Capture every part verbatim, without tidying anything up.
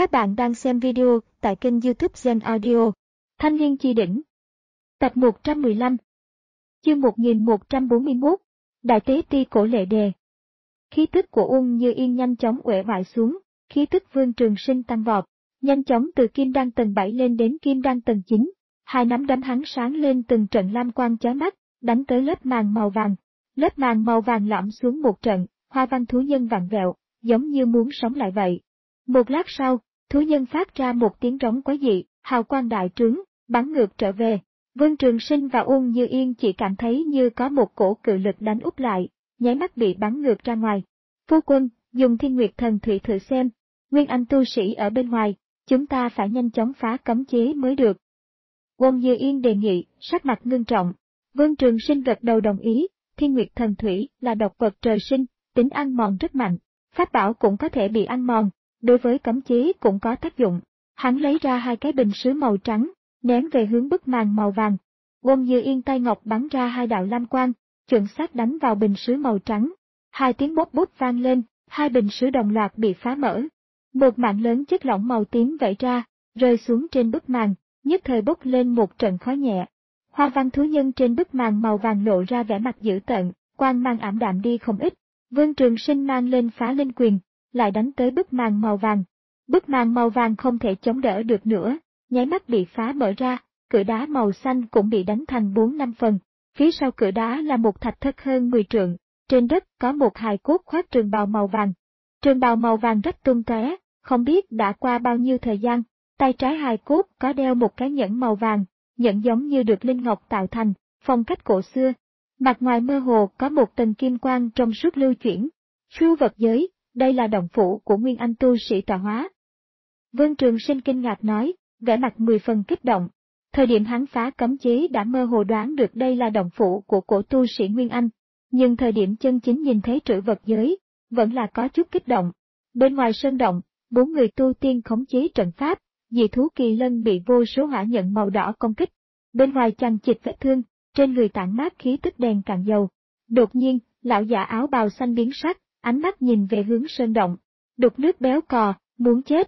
Các bạn đang xem video tại kênh YouTube Gen Audio. Thanh Niên Chi Đỉnh. Tập một trăm mười lăm. Chương một nghìn một trăm bốn mươi mốt. Đại tế ti cổ Lệ Đề. Khí tức của Uông Như Yên nhanh chóng uể oải xuống, khí tức Vương Trường Sinh tăng vọt, nhanh chóng từ kim đan tầng bảy lên đến kim đan tầng chín. Hai nắm đấm hắn sáng lên từng trận lam quang chói mắt, đánh tới lớp màng màu vàng. Lớp màng màu vàng lõm xuống một trận, hoa văn thú nhân vặn vẹo, giống như muốn sống lại vậy. Một lát sau, thú nhân phát ra một tiếng rống quái dị, hào quang đại trướng, bắn ngược trở về. Vương Trường Sinh và Uông Như Yên chỉ cảm thấy như có một cổ cự lực đánh úp lại, nháy mắt bị bắn ngược ra ngoài. Phu quân, dùng Thiên Nguyệt Thần Thủy thử xem. Nguyên Anh tu sĩ ở bên ngoài, chúng ta phải nhanh chóng phá cấm chế mới được. Uông Như Yên đề nghị, sắc mặt ngưng trọng. Vương Trường Sinh gật đầu đồng ý. Thiên Nguyệt Thần Thủy là độc vật trời sinh, tính ăn mòn rất mạnh, pháp bảo cũng có thể bị ăn mòn, đối với cấm chế cũng có tác dụng. Hắn lấy ra hai cái bình sứ màu trắng, ném về hướng bức màn màu vàng. Uông Như Yên tay ngọc bắn ra hai đạo lam quang, chuẩn xác đánh vào bình sứ màu trắng. Hai tiếng bốp bút vang lên, hai bình sứ đồng loạt bị phá mở. Một mảng lớn chất lỏng màu tím vẩy ra, rơi xuống trên bức màn, nhất thời bốc lên một trận khói nhẹ. Hoa văn thú nhân trên bức màn màu vàng lộ ra vẻ mặt dữ tợn, quang mang ảm đạm đi không ít. Vương Trường Sinh mang lên phá linh quyền, lại đánh tới bức màn màu vàng. Bức màn màu vàng không thể chống đỡ được nữa, nháy mắt bị phá mở ra, cửa đá màu xanh cũng bị đánh thành bốn năm phần. Phía sau cửa đá là một thạch thất hơn mười trượng, trên đất có một hài cốt khoác trường bào màu vàng. Trường bào màu vàng rách tung tóe, không biết đã qua bao nhiêu thời gian. Tay trái hài cốt có đeo một cái nhẫn màu vàng, nhẫn giống như được linh ngọc tạo thành, phong cách cổ xưa. Mặt ngoài mơ hồ có một tầng kim quang trong suốt lưu chuyển. Chu vật giới, đây là động phủ của Nguyên Anh tu sĩ tọa hóa. Vương Trường Sinh kinh ngạc nói, vẻ mặt mười phần kích động. Thời điểm hắn phá cấm chế đã mơ hồ đoán được đây là động phủ của cổ tu sĩ Nguyên Anh, nhưng thời điểm chân chính nhìn thấy trữ vật giới, vẫn là có chút kích động. Bên ngoài sơn động, bốn người tu tiên khống chế trận pháp, dị thú kỳ lân bị vô số hỏa nhận màu đỏ công kích. Bên ngoài chằng chịt vết thương, trên người tản mát khí tức đèn cạn dầu. Đột nhiên, lão giả áo bào xanh biến sắc, ánh mắt nhìn về hướng sơn động. Đục nước béo cò, muốn chết.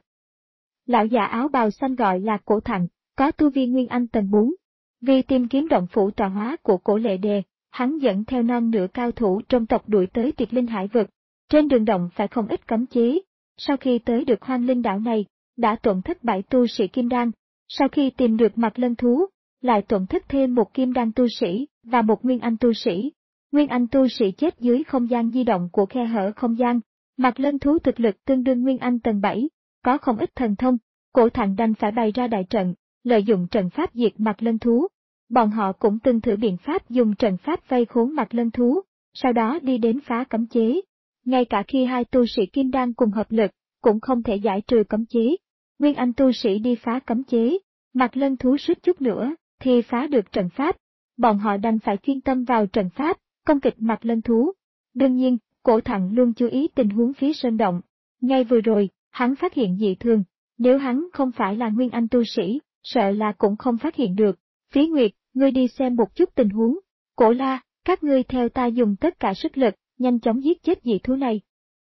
Lão giả áo bào xanh gọi là Cổ Thạnh, có tu vi Nguyên Anh tầng bốn. Vì tìm kiếm động phủ tọa hóa của Cổ Lệ Đề, hắn dẫn theo non nửa cao thủ trong tộc đuổi tới Tuyệt Linh Hải vực. Trên đường động phải không ít cấm chế. Sau khi tới được Hoang Linh đảo này, đã tổn thất bảy tu sĩ kim đan. Sau khi tìm được Mạc Lân thú, lại tổn thất thêm một kim đan tu sĩ và một Nguyên Anh tu sĩ. Nguyên Anh tu sĩ chết dưới không gian di động của khe hở không gian. Mạc Lân thú thực lực tương đương Nguyên Anh tầng bảy, có không ít thần thông. Cổ Thạnh đành phải bày ra đại trận, lợi dụng trận pháp diệt Mạc Lân thú. Bọn họ cũng từng thử biện pháp dùng trận pháp vây khốn Mạc Lân thú, sau đó đi đến phá cấm chế. Ngay cả khi hai tu sĩ kim đan cùng hợp lực, cũng không thể giải trừ cấm chế. Nguyên Anh tu sĩ đi phá cấm chế, Mạc Lân thú suýt chút nữa thì phá được trận pháp. Bọn họ đành phải chuyên tâm vào trận pháp, công kích Mạc Lân thú. Đương nhiên, Cổ Thạnh luôn chú ý tình huống phía sơn động. Ngay vừa rồi, hắn phát hiện dị thường, nếu hắn không phải là Nguyên Anh tu sĩ, sợ là cũng không phát hiện được. Phí Nguyệt, ngươi đi xem một chút tình huống. Cổ La, các ngươi theo ta dùng tất cả sức lực, nhanh chóng giết chết dị thú này.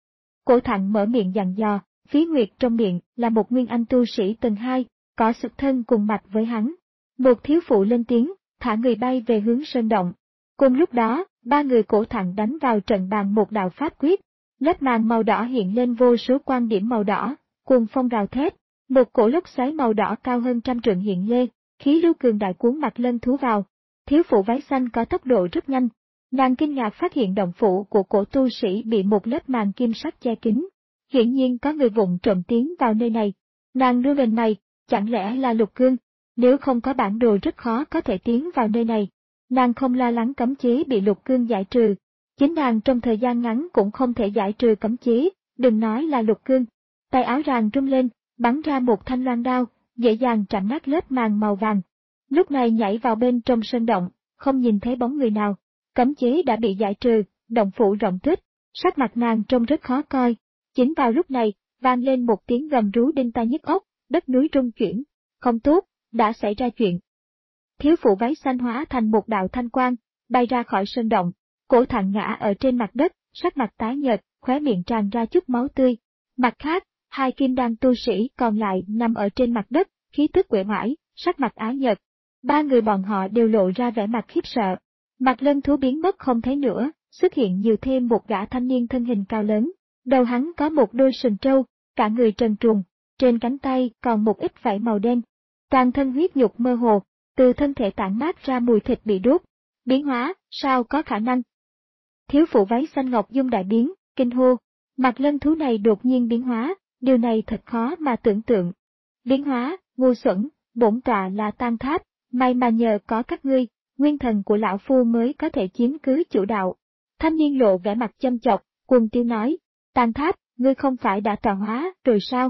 Cổ Thạnh mở miệng dặn dò, Phí Nguyệt trong miệng là một Nguyên Anh tu sĩ tầng hai, có xuất thân cùng mạch với hắn. Một thiếu phụ lên tiếng, thả người bay về hướng sơn động. Cùng lúc đó, ba người Cổ Thạnh đánh vào trận bàn một đạo pháp quyết. Lớp màn màu đỏ hiện lên vô số quan điểm màu đỏ, cuồng phong gào thét. Một cổ lốc xoáy màu đỏ cao hơn trăm trượng hiện lên, khí lưu cường đại cuốn Mạc Lân thú vào. Thiếu phụ váy xanh có tốc độ rất nhanh. Nàng kinh ngạc phát hiện động phủ của cổ tu sĩ bị một lớp màn kim sắc che kín. Hiển nhiên có người vụng trộm tiến vào nơi này. Nàng đưa lên mày, chẳng lẽ là Lục Cương? Nếu không có bản đồ rất khó có thể tiến vào nơi này. Nàng không lo lắng cấm chế bị Lục Cương giải trừ. Chính nàng trong thời gian ngắn cũng không thể giải trừ cấm chế, đừng nói là Lục Cương. Tay áo ràng rung lên, bắn ra một thanh loan đao, dễ dàng chặn nát lớp màn màu vàng. Lúc này nhảy vào bên trong sơn động, không nhìn thấy bóng người nào. Cấm chế đã bị giải trừ, động phủ rộng tuyết, sắc mặt nàng trông rất khó coi. Chính vào lúc này, vang lên một tiếng gầm rú đinh tai nhức óc, đất núi rung chuyển. Không tốt, đã xảy ra chuyện. Thiếu phụ váy xanh hóa thành một đạo thanh quang, bay ra khỏi sơn động. Cổ Thạnh ngã ở trên mặt đất, sắc mặt tái nhợt, khóe miệng tràn ra chút máu tươi. Mặt khác, hai kim đan tu sĩ còn lại nằm ở trên mặt đất, khí tức uể oải, sắc mặt ái nhợt. Ba người bọn họ đều lộ ra vẻ mặt khiếp sợ. Mặt Lân Thú biến mất không thấy nữa, xuất hiện nhiều thêm một gã thanh niên thân hình cao lớn. Đầu hắn có một đôi sừng trâu, cả người trần truồng, trên cánh tay còn một ít vảy màu đen. Toàn thân huyết nhục mơ hồ, từ thân thể tản mát ra mùi thịt bị đốt. Biến hóa, sao có khả năng? Thiếu phụ váy xanh ngọc dung đại biến, kinh hô. Mặt Lân Thú này đột nhiên biến hóa, điều này thật khó mà tưởng tượng. Biến hóa, ngu xuẩn, bổn tọa là Tang Tháp, may mà nhờ có các ngươi, nguyên thần của lão phu mới có thể chiếm cứ chủ đạo. Thanh niên lộ vẻ mặt châm chọc, cuồng tiêu nói, Tang Tháp, ngươi không phải đã tọa hóa rồi sao?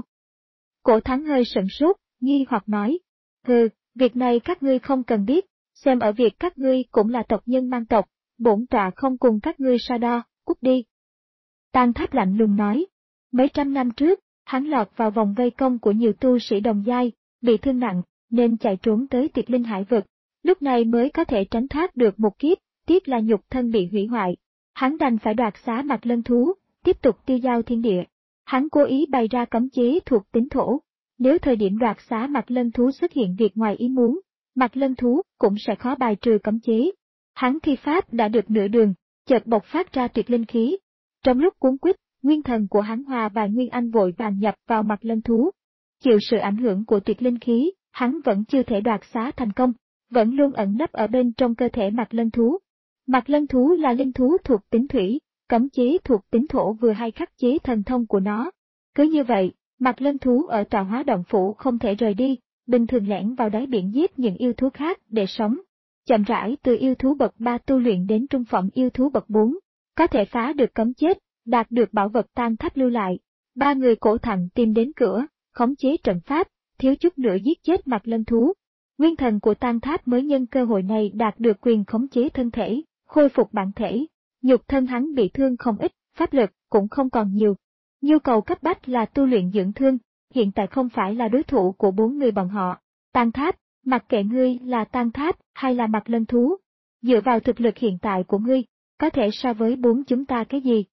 Cổ Thắng hơi sửng sốt, nghi hoặc nói, hừ, việc này các ngươi không cần biết, xem ở việc các ngươi cũng là tộc nhân mang tộc, bổn tọa không cùng các ngươi so đo, cút đi. Tang Tháp lạnh lùng nói, mấy trăm năm trước, hắn lọt vào vòng vây công của nhiều tu sĩ đồng giai, bị thương nặng, nên chạy trốn tới Tiệt Linh Hải vực, lúc này mới có thể tránh thoát được một kiếp, tiếc là nhục thân bị hủy hoại. Hắn đành phải đoạt xá Mặt Lân Thú, tiếp tục tiêu giao thiên địa. Hắn cố ý bày ra cấm chế thuộc tính thổ. Nếu thời điểm đoạt xá Mặt Lân Thú xuất hiện việc ngoài ý muốn, Mặt Lân Thú cũng sẽ khó bài trừ cấm chế. Hắn thi pháp đã được nửa đường, chợt bộc phát ra tuyệt linh khí. Trong lúc cuốn quýt, nguyên thần của hắn hòa và Nguyên Anh vội vàng nhập vào Mặt Lân Thú. Chịu sự ảnh hưởng của tuyệt linh khí, hắn vẫn chưa thể đoạt xá thành công, vẫn luôn ẩn nấp ở bên trong cơ thể Mặt Lân Thú. Mặt Lân Thú là linh thú thuộc tính thủy, cấm chế thuộc tính thổ vừa hay khắc chế thần thông của nó. Cứ như vậy, Mặt Lân Thú ở tọa hóa động phủ không thể rời đi, bình thường lẻn vào đáy biển giết những yêu thú khác để sống. Chậm rãi từ yêu thú bậc ba tu luyện đến trung phẩm yêu thú bậc bốn, có thể phá được cấm chết, đạt được bảo vật Tang Tháp lưu lại. Ba người cổ thạnh tìm đến cửa, khống chế trận pháp, thiếu chút nữa giết chết Mặt Lân Thú. Nguyên thần của Tang Tháp mới nhân cơ hội này đạt được quyền khống chế thân thể, khôi phục bản thể. Nhục thân hắn bị thương không ít, pháp lực cũng không còn nhiều. Nhu cầu cấp bách là tu luyện dưỡng thương, hiện tại không phải là đối thủ của bốn người bọn họ. Tang Tháp, mặc kệ ngươi là Tang Tháp hay là Mặt Lân Thú, dựa vào thực lực hiện tại của ngươi, có thể so với bốn chúng ta cái gì?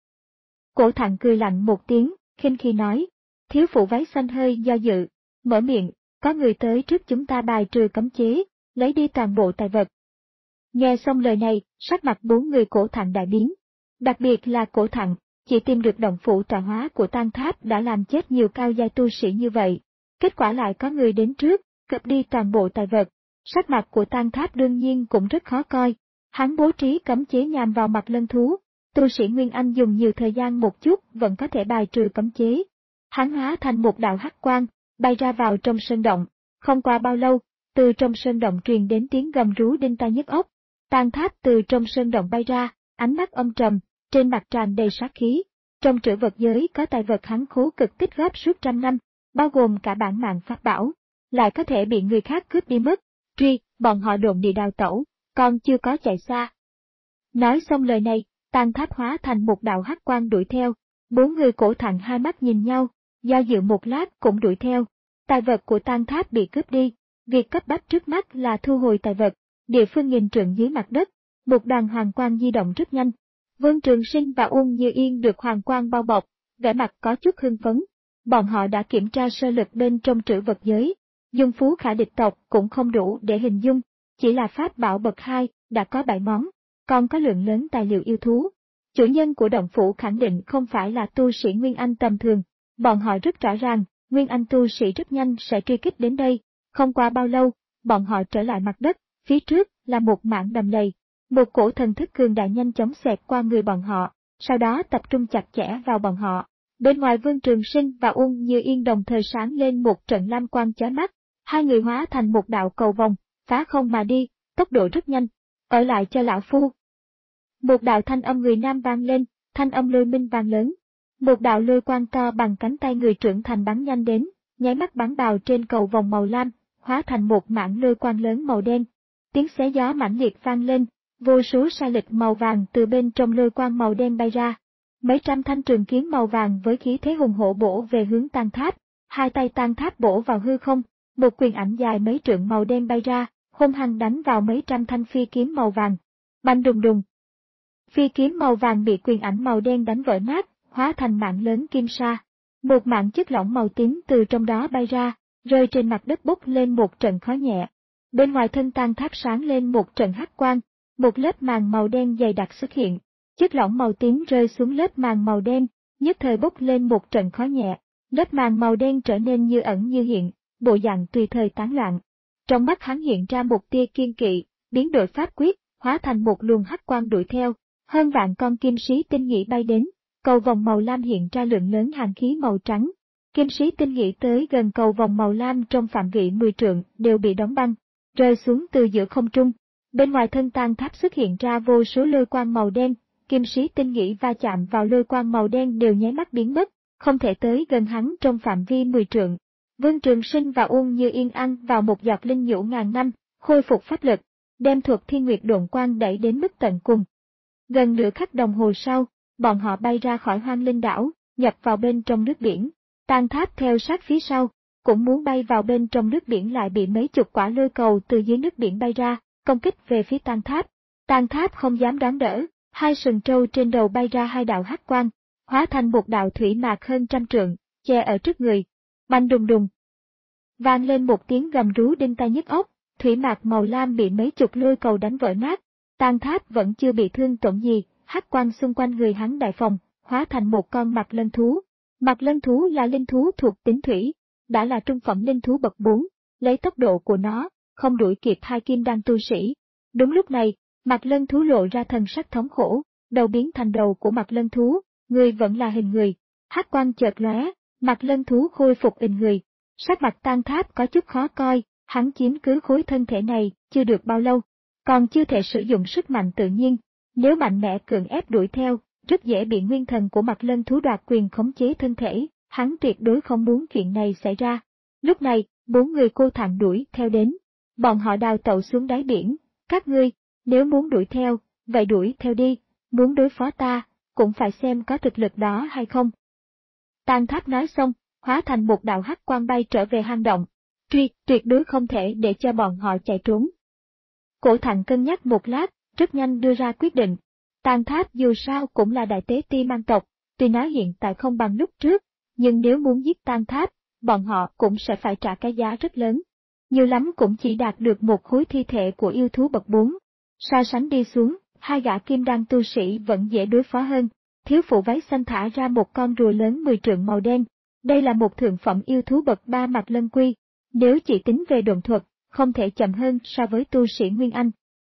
Cổ Thạnh cười lạnh một tiếng, khinh khi nói. Thiếu phụ váy xanh hơi do dự, mở miệng, có người tới trước chúng ta bài trừ cấm chế, lấy đi toàn bộ tài vật. Nghe xong lời này, sắc mặt bốn người Cổ Thạnh đại biến. Đặc biệt là Cổ Thạnh, chỉ tìm được động phủ tọa hóa của Tang Tháp đã làm chết nhiều cao giai tu sĩ như vậy. Kết quả lại có người đến trước, cướp đi toàn bộ tài vật. Sắc mặt của Tang Tháp đương nhiên cũng rất khó coi. Hắn bố trí cấm chế nhằm vào Mặt Lân Thú. Tu sĩ Nguyên Anh dùng nhiều thời gian một chút vẫn có thể bài trừ cấm chế. Hắn hóa thành một đạo hắc quang, bay ra vào trong sơn động. Không qua bao lâu, từ trong sơn động truyền đến tiếng gầm rú đinh tai nhức óc. Tang Tháp từ trong sơn động bay ra, ánh mắt âm trầm, trên mặt tràn đầy sát khí. Trong trữ vật giới có tài vật hắn khố cực tích góp suốt trăm năm, bao gồm cả bản mạng pháp bảo, lại có thể bị người khác cướp đi mất. Truy, bọn họ độn địa đào tẩu, còn chưa có chạy xa. Nói xong lời này, Tang Tháp hóa thành một đạo hắc quang đuổi theo. Bốn người Cổ Thạnh hai mắt nhìn nhau, do dự một lát cũng đuổi theo. Tài vật của Tang Tháp bị cướp đi, việc cấp bách trước mắt là thu hồi tài vật. Địa phương nghìn trượng dưới mặt đất, một đoàn hoàng quang di động rất nhanh. Vương Trường Sinh và Uông Như Yên được hoàng quang bao bọc, vẻ mặt có chút hưng phấn. Bọn họ đã kiểm tra sơ lược bên trong trữ vật giới, dung phú khả địch tộc cũng không đủ để hình dung, chỉ là pháp bảo bậc hai đã có bảy món, còn có lượng lớn tài liệu yêu thú. Chủ nhân của động phủ khẳng định không phải là tu sĩ Nguyên Anh tầm thường, bọn họ rất rõ ràng, Nguyên Anh tu sĩ rất nhanh sẽ truy kích đến đây. Không qua bao lâu, bọn họ trở lại mặt đất, phía trước là một mảng đầm lầy. Một cổ thần thức cường đại nhanh chóng xẹt qua người bọn họ, sau đó tập trung chặt chẽ vào bọn họ. Bên ngoài Vương Trường Sinh và Uông Như Yên đồng thời sáng lên một trận lam quang chói mắt, hai người hóa thành một đạo cầu vòng, phá không mà đi, tốc độ rất nhanh. Ở lại cho lão phu. Một đạo thanh âm người nam vang lên, thanh âm lôi minh vang lớn. Một đạo lôi quang to bằng cánh tay người trưởng thành bắn nhanh đến, nháy mắt bắn vào trên cầu vòng màu lam, hóa thành một mảng lôi quang lớn màu đen. Tiếng xé gió mãnh liệt vang lên, vô số sa lịch màu vàng từ bên trong lôi quang màu đen bay ra. Mấy trăm thanh trường kiếm màu vàng với khí thế hùng hổ bổ về hướng Tang Tháp, hai tay Tang Tháp bổ vào hư không, một quyền ảnh dài mấy trượng màu đen bay ra, hung hăng đánh vào mấy trăm thanh phi kiếm màu vàng. Bành đùng đùng. Phi kiếm màu vàng bị quyền ảnh màu đen đánh vỡ nát, hóa thành mảng lớn kim sa. Một mảng chất lỏng màu tím từ trong đó bay ra, rơi trên mặt đất bốc lên một trận khói nhẹ. Bên ngoài thân tang tháp sáng lên một trận hắc quang, một lớp màng màu đen dày đặc xuất hiện. Chất lỏng màu tím rơi xuống lớp màng màu đen, nhất thời bốc lên một trận khói nhẹ. Lớp màng màu đen trở nên như ẩn như hiện, bộ dạng tùy thời tán loạn. Trong mắt hắn hiện ra một tia kiên kỵ, biến đổi pháp quyết, hóa thành một luồng hắc quang đuổi theo. Hơn vạn con kim sĩ tinh nghị bay đến, cầu vòng màu lam hiện ra lượng lớn hàn khí màu trắng. Kim sĩ tinh nghị tới gần cầu vòng màu lam trong phạm vị mười trượng đều bị đóng băng, rơi xuống từ giữa không trung. Bên ngoài thân tang tháp xuất hiện ra vô số lôi quang màu đen, kim sĩ tinh nghị va chạm vào lôi quang màu đen đều nháy mắt biến mất, không thể tới gần hắn trong phạm vi mười trượng. Vương Trường Sinh và Uông Như Yên ăn vào một giọt linh nhũ ngàn năm, khôi phục pháp lực, đem thuật Thiên Nguyệt Độn Quang đẩy đến mức tận cùng. Gần nửa khắc đồng hồ sau, bọn họ bay ra khỏi Hoang Linh đảo, nhập vào bên trong nước biển. Tang tháp theo sát phía sau, cũng muốn bay vào bên trong nước biển lại bị mấy chục quả lôi cầu từ dưới nước biển bay ra, công kích về phía Tang tháp. Tang tháp không dám đón đỡ, hai sừng trâu trên đầu bay ra hai đạo hắc quang, hóa thành một đạo thủy mạc hơn trăm trượng, che ở trước người. Bành đùng đùng. Vang lên một tiếng gầm rú đinh tai nhức óc, thủy mạc màu lam bị mấy chục lôi cầu đánh vỡ nát. Tang tháp vẫn chưa bị thương tổn gì, hắc quang xung quanh người hắn đại phòng, hóa thành một con mạc lân thú. Mạc lân thú là linh thú thuộc tính thủy, đã là trung phẩm linh thú bậc bốn, lấy tốc độ của nó, không đuổi kịp hai kim đan tu sĩ. Đúng lúc này, Mạc lân thú lộ ra thần sắc thống khổ, đầu biến thành đầu của Mạc lân thú, người vẫn là hình người. Hắc quang chợt lóe, Mạc lân thú khôi phục hình người. Sắc mặt Tang tháp có chút khó coi, hắn chiếm cứ khối thân thể này chưa được bao lâu, còn chưa thể sử dụng sức mạnh tự nhiên, nếu mạnh mẽ cưỡng ép đuổi theo, rất dễ bị nguyên thần của Mạc lân thú đoạt quyền khống chế thân thể, hắn tuyệt đối không muốn chuyện này xảy ra. Lúc này, bốn người cô thẳng đuổi theo đến, bọn họ đào tẩu xuống đáy biển, các ngươi, nếu muốn đuổi theo, vậy đuổi theo đi, muốn đối phó ta, cũng phải xem có thực lực đó hay không. Tang tháp nói xong, hóa thành một đạo hắc quang bay trở về hang động, truy, tuyệt đối không thể để cho bọn họ chạy trốn. Cổ Thặng cân nhắc một lát, rất nhanh đưa ra quyết định. Tang tháp dù sao cũng là đại tế ti mang tộc, tuy nói hiện tại không bằng lúc trước, nhưng nếu muốn giết Tang tháp, bọn họ cũng sẽ phải trả cái giá rất lớn. Nhiều lắm cũng chỉ đạt được một khối thi thể của yêu thú bậc bốn. So sánh đi xuống, hai gã kim đan tu sĩ vẫn dễ đối phó hơn. Thiếu phụ váy xanh thả ra một con rùa lớn mười trượng màu đen. Đây là một thượng phẩm yêu thú bậc ba Mạc lân quy. Nếu chỉ tính về độn thuật, không thể chậm hơn so với tu sĩ Nguyên Anh.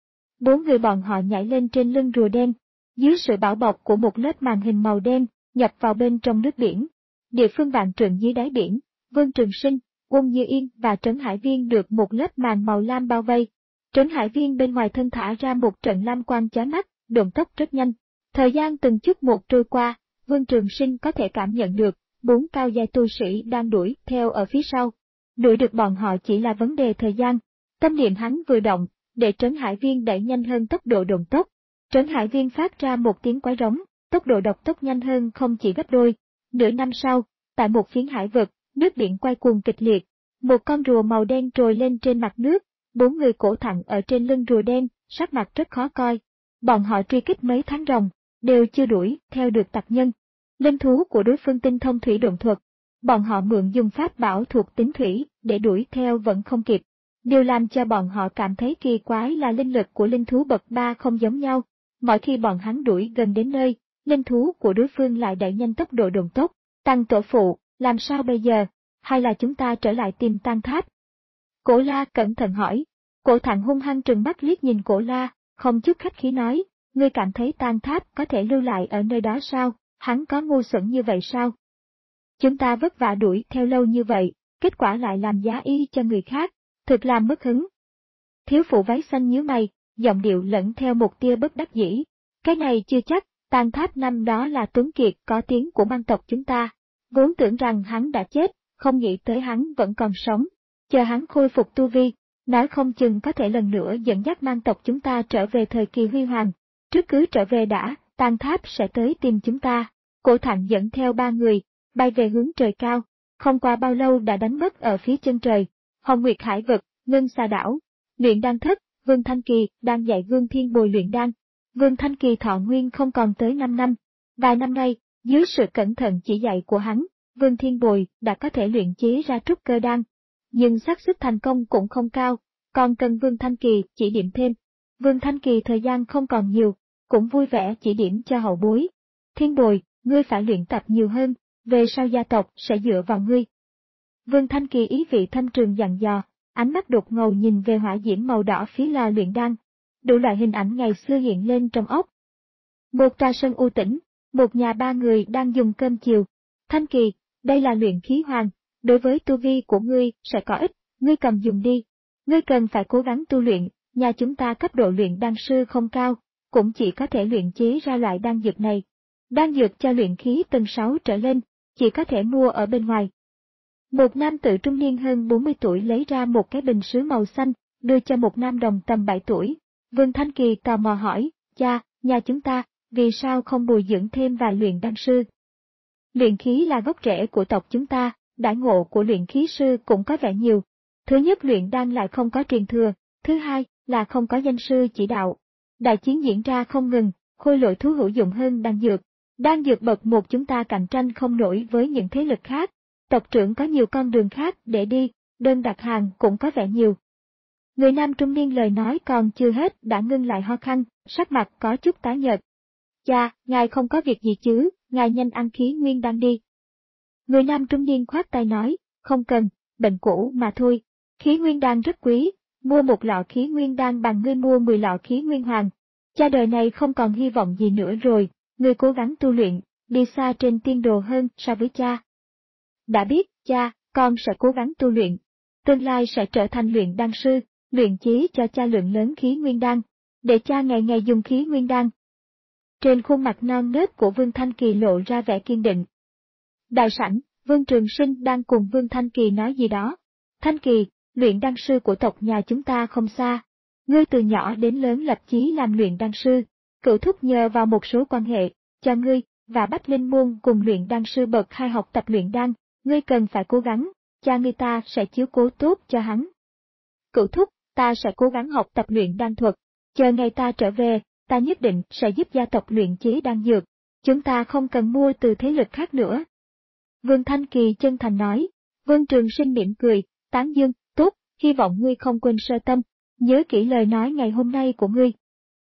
Bốn người bọn họ nhảy lên trên lưng rùa đen, dưới sự bảo bọc của một lớp màn hình màu đen, nhập vào bên trong nước biển. Địa phương vạn trượng dưới đáy biển, Vương Trường Sinh, Uông Như Yên và Trấn Hải Viên được một lớp màn màu lam bao vây. Trấn Hải Viên bên ngoài thân thả ra một trận lam quang chói mắt, độn tốc rất nhanh. Thời gian từng chút một trôi qua, Vương Trường Sinh có thể cảm nhận được, bốn cao giai tu sĩ đang đuổi theo ở phía sau. Đuổi được bọn họ chỉ là vấn đề thời gian. Tâm niệm hắn vừa động, để Trấn Hải Viên đẩy nhanh hơn tốc độ độn tốc. Trấn Hải Viên phát ra một tiếng quái rống, tốc độ độc tốc nhanh hơn không chỉ gấp đôi. Nửa năm sau, tại một phiến hải vực, nước biển quay cuồng kịch liệt. Một con rùa màu đen trồi lên trên mặt nước, bốn người Cổ Thặng ở trên lưng rùa đen, sắc mặt rất khó coi. Bọn họ truy kích mấy tháng ròng, đều chưa đuổi theo được tặc nhân. Linh thú của đối phương tinh thông thủy độn thuật. Bọn họ mượn dùng pháp bảo thuộc tính thủy để đuổi theo vẫn không kịp. Điều làm cho bọn họ cảm thấy kỳ quái là linh lực của linh thú bậc ba không giống nhau. Mỗi khi bọn hắn đuổi gần đến nơi, linh thú của đối phương lại đẩy nhanh tốc độ độn tốc. Tăng tổ phụ, làm sao bây giờ? Hay là chúng ta trở lại tìm Tang tháp? Cổ La cẩn thận hỏi. Cổ Thặng hung hăng trừng mắt liếc nhìn Cổ La, không chút khách khí nói, ngươi cảm thấy Tang tháp có thể lưu lại ở nơi đó sao? Hắn có ngu xuẩn như vậy sao? Chúng ta vất vả đuổi theo lâu như vậy, kết quả lại làm giá y cho người khác, thực làm mất hứng. Thiếu phụ váy xanh nhíu mày, giọng điệu lẫn theo một tia bất đắc dĩ. Cái này chưa chắc, Tang tháp năm đó là tuấn kiệt có tiếng của mang tộc chúng ta. Vốn tưởng rằng hắn đã chết, không nghĩ tới hắn vẫn còn sống. Chờ hắn khôi phục tu vi, nói không chừng có thể lần nữa dẫn dắt mang tộc chúng ta trở về thời kỳ huy hoàng. Trước cứ trở về đã, Tang tháp sẽ tới tìm chúng ta. Cổ Thặng dẫn theo ba người, bay về hướng trời cao. Không qua bao lâu đã đánh mất ở phía chân trời. Hồng Nguyệt Hải vực, Ngân Xà đảo, luyện đan thất, Vương Thanh Kỳ đang dạy Vương Thiên Bồi luyện đan. Vương Thanh Kỳ thọ nguyên không còn tới năm năm. Vài năm nay, dưới sự cẩn thận chỉ dạy của hắn, Vương Thiên Bồi đã có thể luyện chế ra trúc cơ đan, nhưng xác suất thành công cũng không cao, còn cần Vương Thanh Kỳ chỉ điểm thêm. Vương Thanh Kỳ thời gian không còn nhiều, cũng vui vẻ chỉ điểm cho hậu bối. Thiên Bồi, ngươi phải luyện tập nhiều hơn, về sau gia tộc sẽ dựa vào ngươi. Vương Thanh Kỳ ý vị thâm trường dặn dò, ánh mắt đột ngầu nhìn về hỏa diễm màu đỏ phía lò luyện đan. Đủ loại hình ảnh ngày xưa hiện lên trong óc. Một trà sân u tĩnh, một nhà ba người đang dùng cơm chiều. Thanh Kỳ, đây là luyện khí hoàng, đối với tu vi của ngươi sẽ có ích, ngươi cầm dùng đi. Ngươi cần phải cố gắng tu luyện, nhà chúng ta cấp độ luyện đan sư không cao, cũng chỉ có thể luyện chế ra loại đan dược này. Đan dược cho luyện khí tầng sáu trở lên, chỉ có thể mua ở bên ngoài. Một nam tử trung niên hơn bốn mươi tuổi lấy ra một cái bình sứ màu xanh, đưa cho một nam đồng tầm bảy tuổi. Vương Thanh Kỳ tò mò hỏi, cha, nhà chúng ta, vì sao không bồi dưỡng thêm vài luyện đan sư? Luyện khí là gốc rễ của tộc chúng ta, đãi ngộ của luyện khí sư cũng có vẻ nhiều. Thứ nhất luyện đan lại không có truyền thừa, thứ hai là không có danh sư chỉ đạo. Đại chiến diễn ra không ngừng, khôi lỗi thú hữu dụng hơn đan dược. Đan dược bậc một chúng ta cạnh tranh không nổi với những thế lực khác. Tộc trưởng có nhiều con đường khác để đi, đơn đặt hàng cũng có vẻ nhiều. Người nam trung niên lời nói còn chưa hết đã ngưng lại ho khan, sắc mặt có chút tái nhợt. Cha, ngài không có việc gì chứ, ngài nhanh ăn khí nguyên đan đi. Người nam trung niên khoát tay nói, không cần, bệnh cũ mà thôi. Khí nguyên đan rất quý, mua một lọ khí nguyên đan bằng ngươi mua mười lọ khí nguyên hoàng. Cha đời này không còn hy vọng gì nữa rồi, ngươi cố gắng tu luyện, đi xa trên tiên đồ hơn so với cha. Đã biết, cha, con sẽ cố gắng tu luyện. Tương lai sẽ trở thành luyện đan sư, luyện chế cho cha lượng lớn khí nguyên đan, để cha ngày ngày dùng khí nguyên đan. Trên khuôn mặt non nớt của Vương Thanh Kỳ lộ ra vẻ kiên định. Đại sảnh, Vương Trường Sinh đang cùng Vương Thanh Kỳ nói gì đó. Thanh Kỳ, luyện đan sư của tộc nhà chúng ta không xa. Ngươi từ nhỏ đến lớn lập chí làm luyện đan sư, cửu thúc nhờ vào một số quan hệ, cho ngươi và Bách Linh Môn cùng luyện đan sư bậc hai học tập luyện đan, ngươi cần phải cố gắng, cha ngươi ta sẽ chiếu cố tốt cho hắn. Cửu thúc, ta sẽ cố gắng học tập luyện đan thuật, chờ ngày ta trở về, ta nhất định sẽ giúp gia tộc luyện chế đan dược, chúng ta không cần mua từ thế lực khác nữa. Vương Thanh Kỳ chân thành nói. Vương Trường Sinh mỉm cười, tán dương, tốt, hy vọng ngươi không quên sơ tâm, nhớ kỹ lời nói ngày hôm nay của ngươi.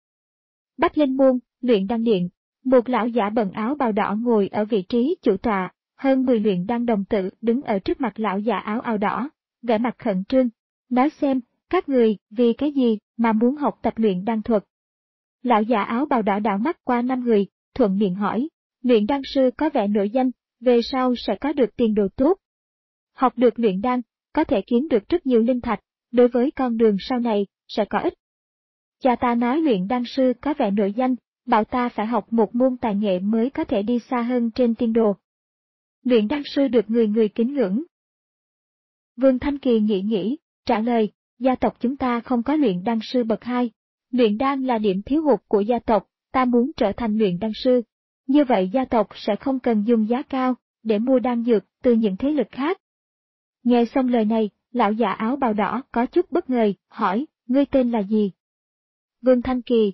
Bách Linh Môn, luyện đan điện, một lão giả bận áo bào đỏ ngồi ở vị trí chủ tọa, hơn mười luyện đan đồng tử đứng ở trước mặt lão giả áo áo đỏ, vẻ mặt khẩn trương, nói xem, các người vì cái gì mà muốn học tập luyện đan thuật. Lão giả áo bào đỏ đảo mắt qua năm người, thuận miệng hỏi, luyện đan sư có vẻ nổi danh, về sau sẽ có được tiền đồ tốt. Học được luyện đan, có thể kiếm được rất nhiều linh thạch, đối với con đường sau này, sẽ có ích. Cha ta nói luyện đan sư có vẻ nổi danh, bảo ta phải học một môn tài nghệ mới có thể đi xa hơn trên tiên đồ. Luyện đan sư được người người kính ngưỡng. Vương Thanh Kỳ nghĩ nghĩ, trả lời, gia tộc chúng ta không có luyện đan sư bậc hai. Luyện đan là điểm thiếu hụt của gia tộc, ta muốn trở thành luyện đan sư. Như vậy gia tộc sẽ không cần dùng giá cao để mua đan dược từ những thế lực khác. Nghe xong lời này, lão già áo bào đỏ có chút bất ngờ, hỏi, ngươi tên là gì? Vương Thanh Kỳ.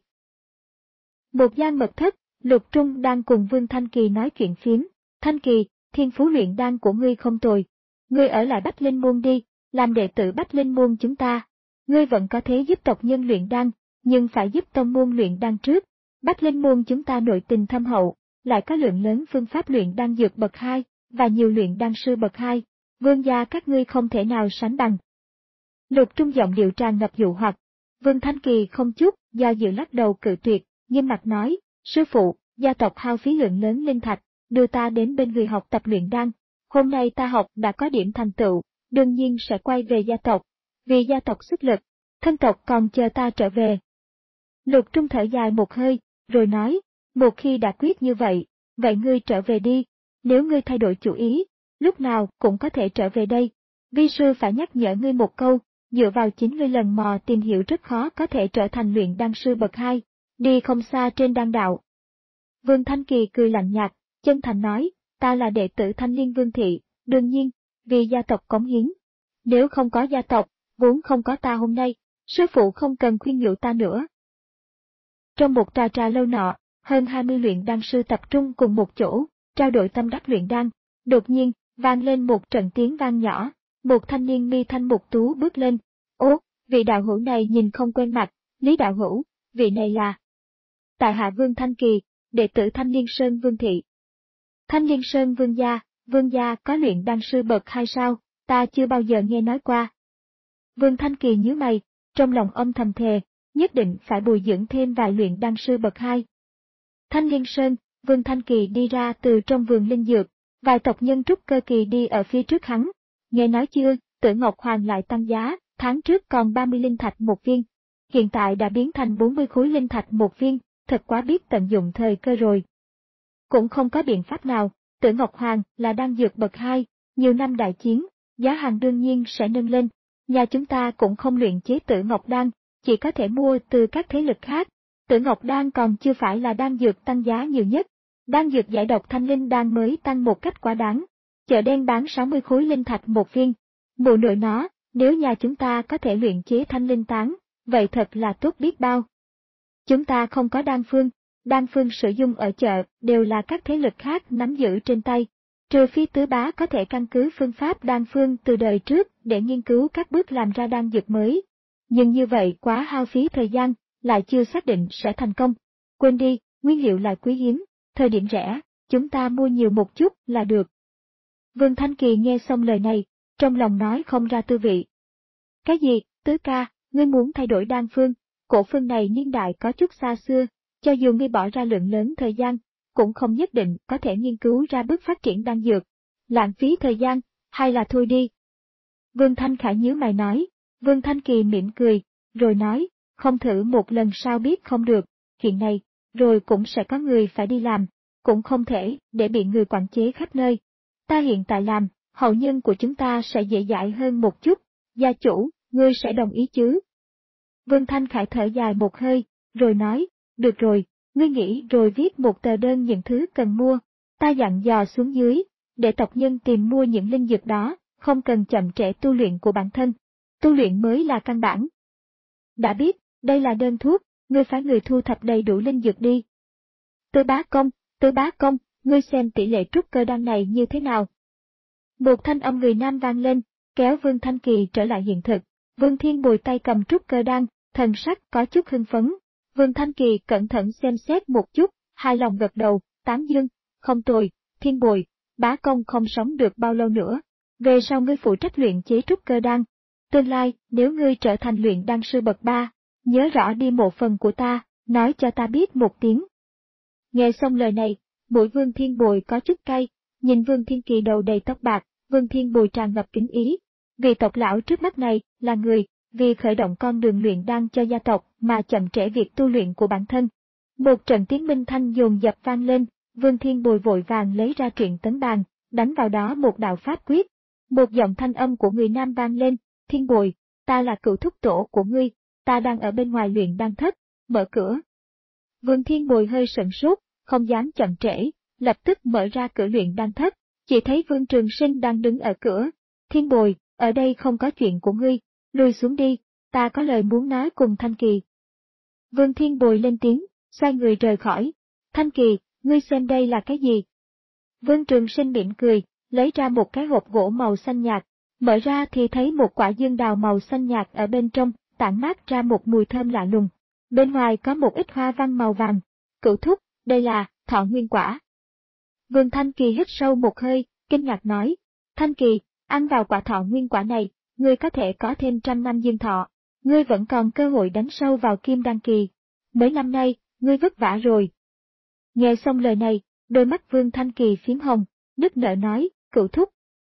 Một gian mật thất, Lục Trung đang cùng Vương Thanh Kỳ nói chuyện phiếm. Thanh Kỳ, thiên phú luyện đan của ngươi không tồi. Ngươi ở lại Bách Linh Môn đi, làm đệ tử Bách Linh Môn chúng ta. Ngươi vẫn có thể giúp tộc nhân luyện đan, nhưng phải giúp tông môn luyện đan trước. Bách Linh Môn chúng ta nội tình thâm hậu, lại có lượng lớn phương pháp luyện đan dược bậc hai, và nhiều luyện đan sư bậc hai. Vương gia các ngươi không thể nào sánh bằng. Lục Trung giọng điệu tràn ngập dụ hoặc. Vương Thanh Kỳ không chút do dự lắc đầu cự tuyệt, nghiêm mặt nói, sư phụ, gia tộc hao phí lượng lớn linh thạch, đưa ta đến bên người học tập luyện đan. Hôm nay ta học đã có điểm thành tựu, đương nhiên sẽ quay về gia tộc. Vì gia tộc sức lực, thân tộc còn chờ ta trở về. Lục Trung thở dài một hơi, rồi nói, một khi đã quyết như vậy, vậy ngươi trở về đi, nếu ngươi thay đổi chủ ý, lúc nào cũng có thể trở về đây. Vi sư phải nhắc nhở ngươi một câu, dựa vào chính ngươi lần mò tìm hiểu rất khó có thể trở thành luyện đan sư bậc hai, đi không xa trên đan đạo. Vương Thanh Kỳ cười lạnh nhạt, chân thành nói, ta là đệ tử Thanh Liên Vương Thị, đương nhiên, vì gia tộc cống hiến. Nếu không có gia tộc, vốn không có ta hôm nay, sư phụ không cần khuyên nhủ ta nữa. Trong một trà trà lâu nọ, hơn hai mươi luyện đan sư tập trung cùng một chỗ, trao đổi tâm đắc luyện đan. Đột nhiên, vang lên một trận tiếng vang nhỏ, một thanh niên mi thanh mục tú bước lên. Ố, vị đạo hữu này nhìn không quen mặt, Lý đạo hữu, vị này là tại hạ Vương Thanh Kỳ, đệ tử Thanh Liên Sơn Vương thị. Thanh Liên Sơn Vương gia, Vương gia có luyện đan sư bậc hai sao, ta chưa bao giờ nghe nói qua. Vương Thanh Kỳ nhíu mày, trong lòng âm thầm thề, nhất định phải bồi dưỡng thêm vài luyện đan sư bậc hai. Thanh Liên Sơn, Vương Thanh Kỳ đi ra từ trong vườn linh dược, vài tộc nhân trúc cơ kỳ đi ở phía trước hắn. Nghe nói chưa, Tử Ngọc Hoàng lại tăng giá, tháng trước còn ba mươi linh thạch một viên, hiện tại đã biến thành bốn mươi khối linh thạch một viên, thật quá biết tận dụng thời cơ rồi. Cũng không có biện pháp nào, Tử Ngọc Hoàng là đan dược bậc hai, nhiều năm đại chiến, giá hàng đương nhiên sẽ nâng lên. Nhà chúng ta cũng không luyện chế Tử Ngọc Đan, chỉ có thể mua từ các thế lực khác. Tử Ngọc Đan còn chưa phải là đan dược tăng giá nhiều nhất. Đan dược giải độc thanh linh đan mới tăng một cách quá đáng. Chợ đen bán sáu mươi khối linh thạch một viên. Mụ nội nó, nếu nhà chúng ta có thể luyện chế thanh linh tán, vậy thật là tốt biết bao. Chúng ta không có đan phương, đan phương sử dụng ở chợ đều là các thế lực khác nắm giữ trên tay. Trừ phi tứ bá có thể căn cứ phương pháp đan phương từ đời trước để nghiên cứu các bước làm ra đan dược mới. Nhưng như vậy quá hao phí thời gian, lại chưa xác định sẽ thành công. Quên đi, nguyên liệu lại quý hiếm, thời điểm rẻ, chúng ta mua nhiều một chút là được. Vương Thanh Kỳ nghe xong lời này, trong lòng nói không ra tư vị. Cái gì, tứ ca, ngươi muốn thay đổi đan phương, cổ phương này niên đại có chút xa xưa, cho dù ngươi bỏ ra lượng lớn thời gian, cũng không nhất định có thể nghiên cứu ra bước phát triển đan dược. Lãng phí thời gian, hay là thôi đi. Vương Thanh Khải nhíu mày nói, Vương Thanh Kỳ mỉm cười, rồi nói, không thử một lần sao biết không được, hiện nay, rồi cũng sẽ có người phải đi làm, cũng không thể để bị người quản chế khắp nơi. Ta hiện tại làm, hậu nhân của chúng ta sẽ dễ dãi hơn một chút, gia chủ, ngươi sẽ đồng ý chứ? Vương Thanh Khải thở dài một hơi, rồi nói, được rồi, ngươi nghĩ rồi viết một tờ đơn những thứ cần mua, ta dặn dò xuống dưới, để tộc nhân tìm mua những linh dược đó, không cần chậm trễ tu luyện của bản thân. Tu luyện mới là căn bản. Đã biết, đây là đơn thuốc, ngươi phái người thu thập đầy đủ linh dược đi. Tứ bá công, tứ bá công, ngươi xem tỷ lệ trúc cơ đan này như thế nào. Một thanh âm người nam vang lên, kéo Vương Thanh Kỳ trở lại hiện thực. Vương Thiên Bồi tay cầm trúc cơ đan, thần sắc có chút hưng phấn. Vương Thanh Kỳ cẩn thận xem xét một chút, hài lòng gật đầu, tán dương, không tồi, Thiên Bồi, bá công không sống được bao lâu nữa. Về sau ngươi phụ trách luyện chế trúc cơ đan. Tương lai, nếu ngươi trở thành luyện đan sư bậc ba, nhớ rõ đi một phần của ta, nói cho ta biết một tiếng. Nghe xong lời này, mũi Vương Thiên Bồi có chút cay, nhìn Vương Thiên Kỳ đầu đầy tóc bạc, Vương Thiên Bồi tràn ngập kính ý. Vì tộc lão trước mắt này là người, vì khởi động con đường luyện đan cho gia tộc mà chậm trễ việc tu luyện của bản thân. Một trận tiếng minh thanh dồn dập vang lên, Vương Thiên Bồi vội vàng lấy ra truyện tấn bàn, đánh vào đó một đạo pháp quyết. Một giọng thanh âm của người nam vang lên, Thiên Bồi, ta là cựu thúc tổ của ngươi, ta đang ở bên ngoài luyện đan thất, mở cửa. Vương Thiên Bồi hơi sửng sốt, không dám chậm trễ, lập tức mở ra cửa luyện đan thất, chỉ thấy Vương Trường Sinh đang đứng ở cửa. Thiên Bồi, ở đây không có chuyện của ngươi, lùi xuống đi, ta có lời muốn nói cùng Thanh Kỳ. Vương Thiên Bồi lên tiếng, xoay người rời khỏi. Thanh Kỳ, ngươi xem đây là cái gì? Vương Trường Sinh mỉm cười, lấy ra một cái hộp gỗ màu xanh nhạt, mở ra thì thấy một quả dương đào màu xanh nhạt ở bên trong, tản mát ra một mùi thơm lạ lùng. Bên ngoài có một ít hoa văn màu vàng. Cửu thúc, đây là thọ nguyên quả. Vương Thanh Kỳ hít sâu một hơi, kinh ngạc nói, Thanh Kỳ, ăn vào quả thọ nguyên quả này, ngươi có thể có thêm trăm năm dương thọ, ngươi vẫn còn cơ hội đánh sâu vào kim đan kỳ. Mấy năm nay, ngươi vất vả rồi. Nghe xong lời này, đôi mắt Vương Thanh Kỳ phím hồng, nức nở nói, cửu thúc.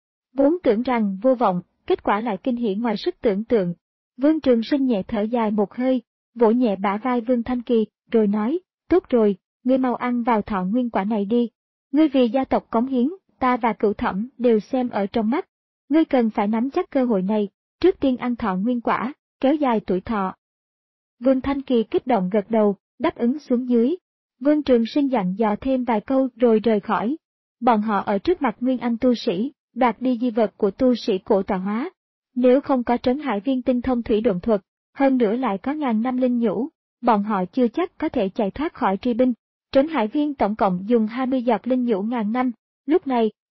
Vốn tưởng rằng vô vọng, kết quả lại kinh hỉ ngoài sức tưởng tượng. Vương Trường Sinh nhẹ thở dài một hơi, vỗ nhẹ bả vai Vương Thanh Kỳ, rồi nói, tốt rồi, ngươi mau ăn vào thọ nguyên quả này đi. Ngươi vì gia tộc cống hiến, ta và Cửu Thẩm đều xem ở trong mắt. Ngươi cần phải nắm chắc cơ hội này, trước tiên ăn thọ nguyên quả, kéo dài tuổi thọ. Vương Thanh Kỳ kích động gật đầu, đáp ứng xuống dưới. Vương Trường Sinh dặn dò thêm vài câu rồi rời khỏi. Bọn họ ở trước mặt Nguyên Anh tu sĩ, đoạt đi di vật của tu sĩ cổ tọa hóa. Nếu không có Trấn Hải Viên tinh thông thủy độn thuật, hơn nữa lại có ngàn năm linh nhũ, bọn họ chưa chắc có thể chạy thoát khỏi truy binh. Trấn Hải Viên tổng cộng dùng hai mươi giọt linh nhũ ngàn năm, lúc này,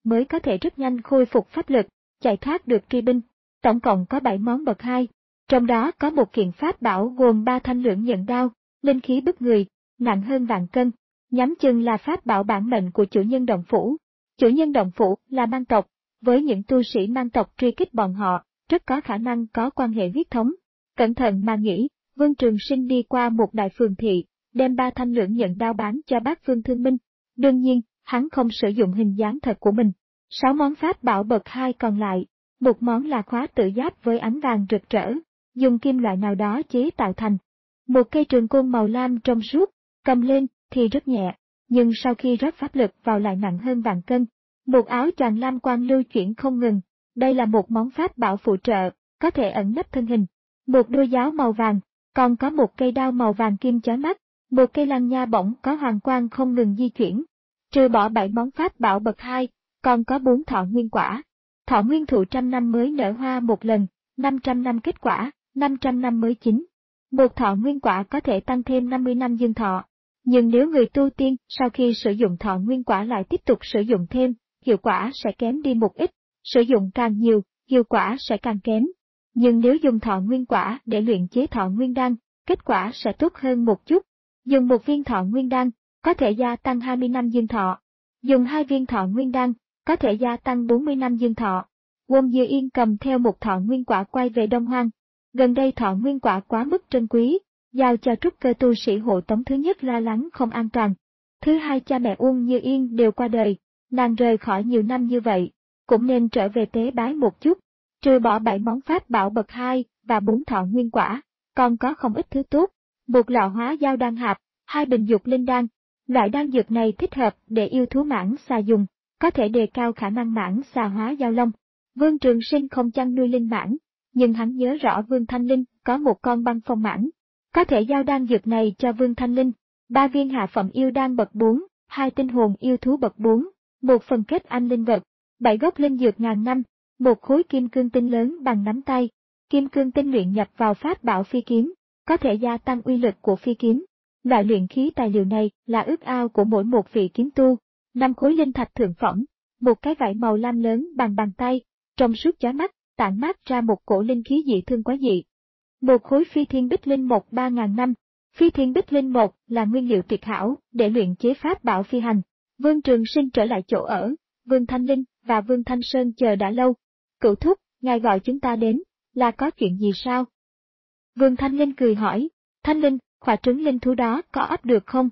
mới có thể rất nhanh khôi phục pháp lực, chạy thoát được truy binh. Tổng cộng có bảy món bậc hai, trong đó có một kiện pháp bảo gồm ba thanh lưỡng nhận đao, linh khí bức người, nặng hơn vạn cân, nhắm chừng là pháp bảo bản mệnh của chủ nhân động phủ. Chủ nhân động phủ là mang tộc, với những tu sĩ mang tộc truy kích bọn họ, rất có khả năng có quan hệ huyết thống. Cẩn thận mà nghĩ, Vương Trường Sinh đi qua một đại phường thị, đem ba thanh lưỡng nhận đao bán cho bác Vương Thương Minh. Đương nhiên, hắn không sử dụng hình dáng thật của mình. Sáu món pháp bảo bậc hai còn lại, một món là khóa tự giáp với ánh vàng rực rỡ, dùng kim loại nào đó chế tạo thành. Một cây trường côn màu lam trong suốt, cầm lên thì rất nhẹ, nhưng sau khi rót pháp lực vào lại nặng hơn vạn cân. Một áo choàng lam quang lưu chuyển không ngừng, đây là một món pháp bảo phụ trợ, có thể ẩn nấp thân hình. Một đôi giáo màu vàng, còn có một cây đao màu vàng kim chói mắt, một cây lăng nha bổng có hoàng quang không ngừng di chuyển. Trừ bỏ bảy món pháp bảo bậc hai, còn có bốn thọ nguyên quả. Thọ nguyên thụ trăm năm mới nở hoa một lần, năm trăm năm kết quả, năm trăm năm mới chín. Một thọ nguyên quả có thể tăng thêm năm mươi năm dương thọ. Nhưng nếu người tu tiên sau khi sử dụng thọ nguyên quả lại tiếp tục sử dụng thêm, hiệu quả sẽ kém đi một ít, sử dụng càng nhiều, hiệu quả sẽ càng kém. Nhưng nếu dùng thọ nguyên quả để luyện chế thọ nguyên đan, kết quả sẽ tốt hơn một chút. Dùng một viên thọ nguyên đan, có thể gia tăng hai mươi năm dương thọ. Dùng hai viên thọ nguyên đan, có thể gia tăng bốn mươi năm dương thọ. Quân Dư Yên cầm theo một thọ nguyên quả quay về Đông Hoang. Gần đây thọ nguyên quả quá mức trân quý, giao cho trúc cơ tu sĩ hộ tống thứ nhất lo lắng không an toàn. Thứ hai cha mẹ Uông Như Yên đều qua đời, nàng rời khỏi nhiều năm như vậy, cũng nên trở về tế bái một chút. Trừ bỏ bảy món pháp bảo bậc hai và bốn thọ nguyên quả, còn có không ít thứ tốt. Một lọ hóa dao đan hạp, hai bình dục linh đan. Loại đan dược này thích hợp để yêu thú mãng xà dùng, có thể đề cao khả năng mãng xà hóa giao long. Vương Trường Sinh không chăn nuôi linh mãng, nhưng hắn nhớ rõ Vương Thanh Linh có một con băng phong mãng. Có thể giao đan dược này cho Vương Thanh Linh, ba viên hạ phẩm yêu đan bậc bốn, hai tinh hồn yêu thú bậc bốn, một phần kết anh linh vật, bảy gốc linh dược ngàn năm, một khối kim cương tinh lớn bằng nắm tay. Kim cương tinh luyện nhập vào pháp bảo phi kiếm, có thể gia tăng uy lực của phi kiếm. Loại luyện khí tài liệu này là ước ao của mỗi một vị kiếm tu. Năm khối linh thạch thượng phẩm, một cái vải màu lam lớn bằng bàn tay, trong suốt chói mắt, tản mát ra một cổ linh khí dị thương quá dị. Một khối phi thiên bích linh một ba ngàn năm. Phi thiên bích linh một là nguyên liệu tuyệt hảo để luyện chế pháp bảo phi hành. Vương Trường Sinh trở lại chỗ ở, Vương Thanh Linh và Vương Thanh Sơn chờ đã lâu. Cửu thúc, ngài gọi chúng ta đến, là có chuyện gì sao? Vương Thanh Linh cười hỏi, Thanh Linh, khỏa trứng linh thú đó có ấp được không?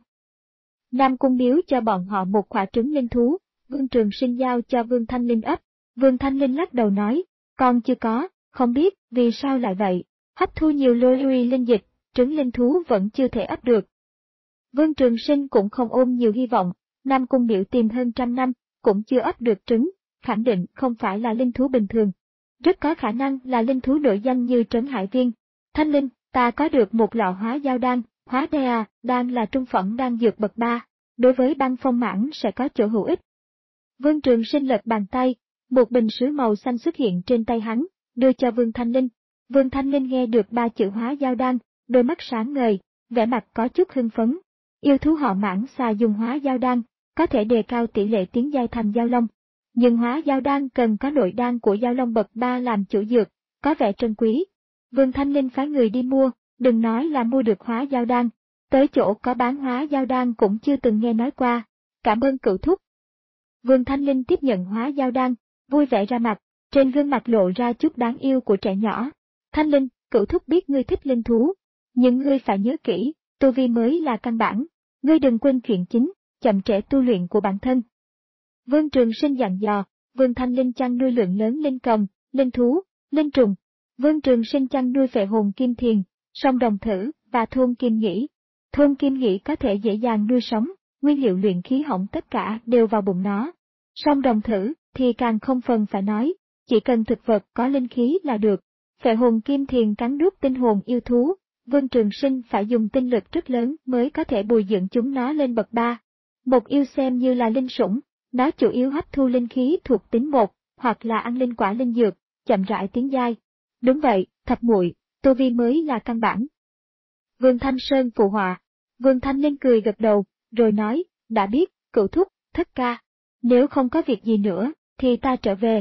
Nam Cung biếu cho bọn họ một khỏa trứng linh thú, Vương Trường Sinh giao cho Vương Thanh Linh ấp. Vương Thanh Linh lắc đầu nói, con chưa có, không biết vì sao lại vậy. Hấp thu nhiều lôi uy linh dịch, trứng linh thú vẫn chưa thể ấp được. Vương Trường Sinh cũng không ôm nhiều hy vọng, Nam Cung Miểu tìm hơn trăm năm, cũng chưa ấp được trứng, khẳng định không phải là linh thú bình thường. Rất có khả năng là linh thú nổi danh như Trấn Hải Viên. Thanh Linh, ta có được một lọ hóa giao đan, hóa đa đan là trung phẩm đan dược bậc ba, đối với băng phong mãng sẽ có chỗ hữu ích. Vương Trường Sinh lật bàn tay, một bình sứ màu xanh xuất hiện trên tay hắn, đưa cho Vương Thanh Linh. Vương Thanh Linh nghe được ba chữ hóa giao đan, đôi mắt sáng ngời, vẻ mặt có chút hưng phấn. Yêu thú họ mãng xà dùng hóa giao đan, có thể đề cao tỷ lệ tiến giai thành giao long. Nhưng hóa giao đan cần có nội đan của giao long bậc ba làm chủ dược, có vẻ trân quý. Vương Thanh Linh phái người đi mua, đừng nói là mua được hóa giao đan, tới chỗ có bán hóa giao đan cũng chưa từng nghe nói qua. Cảm ơn cửu thúc. Vương Thanh Linh tiếp nhận hóa giao đan, vui vẻ ra mặt, trên gương mặt lộ ra chút đáng yêu của trẻ nhỏ. Thanh Linh, cửu thúc biết ngươi thích linh thú, nhưng ngươi phải nhớ kỹ, tu vi mới là căn bản, ngươi đừng quên chuyện chính, chậm trễ tu luyện của bản thân. Vương Trường Sinh dặn dò, Vương Thanh Linh chăn nuôi lượng lớn linh cầm, linh thú, linh trùng. Vương Trường Sinh chăn nuôi phệ hồn kim thiền, song đồng thử và thôn kim nghỉ. Thôn kim nghỉ có thể dễ dàng nuôi sống, nguyên liệu luyện khí hỏng tất cả đều vào bụng nó. Song đồng thử thì càng không phần phải nói, chỉ cần thực vật có linh khí là được. Phệ hồn kim thiền cắn nuốt tinh hồn yêu thú, Vương Trường Sinh phải dùng tinh lực rất lớn mới có thể bồi dưỡng chúng nó lên bậc ba. Một yêu xem như là linh sủng, nó chủ yếu hấp thu linh khí thuộc tính một, hoặc là ăn linh quả linh dược, chậm rãi tiến giai. Đúng vậy, thập muội, tu vi mới là căn bản. Vương Thanh Sơn phụ họa. Vương Thanh Linh cười gật đầu, rồi nói, đã biết, cửu thúc, thất ca. Nếu không có việc gì nữa, thì ta trở về.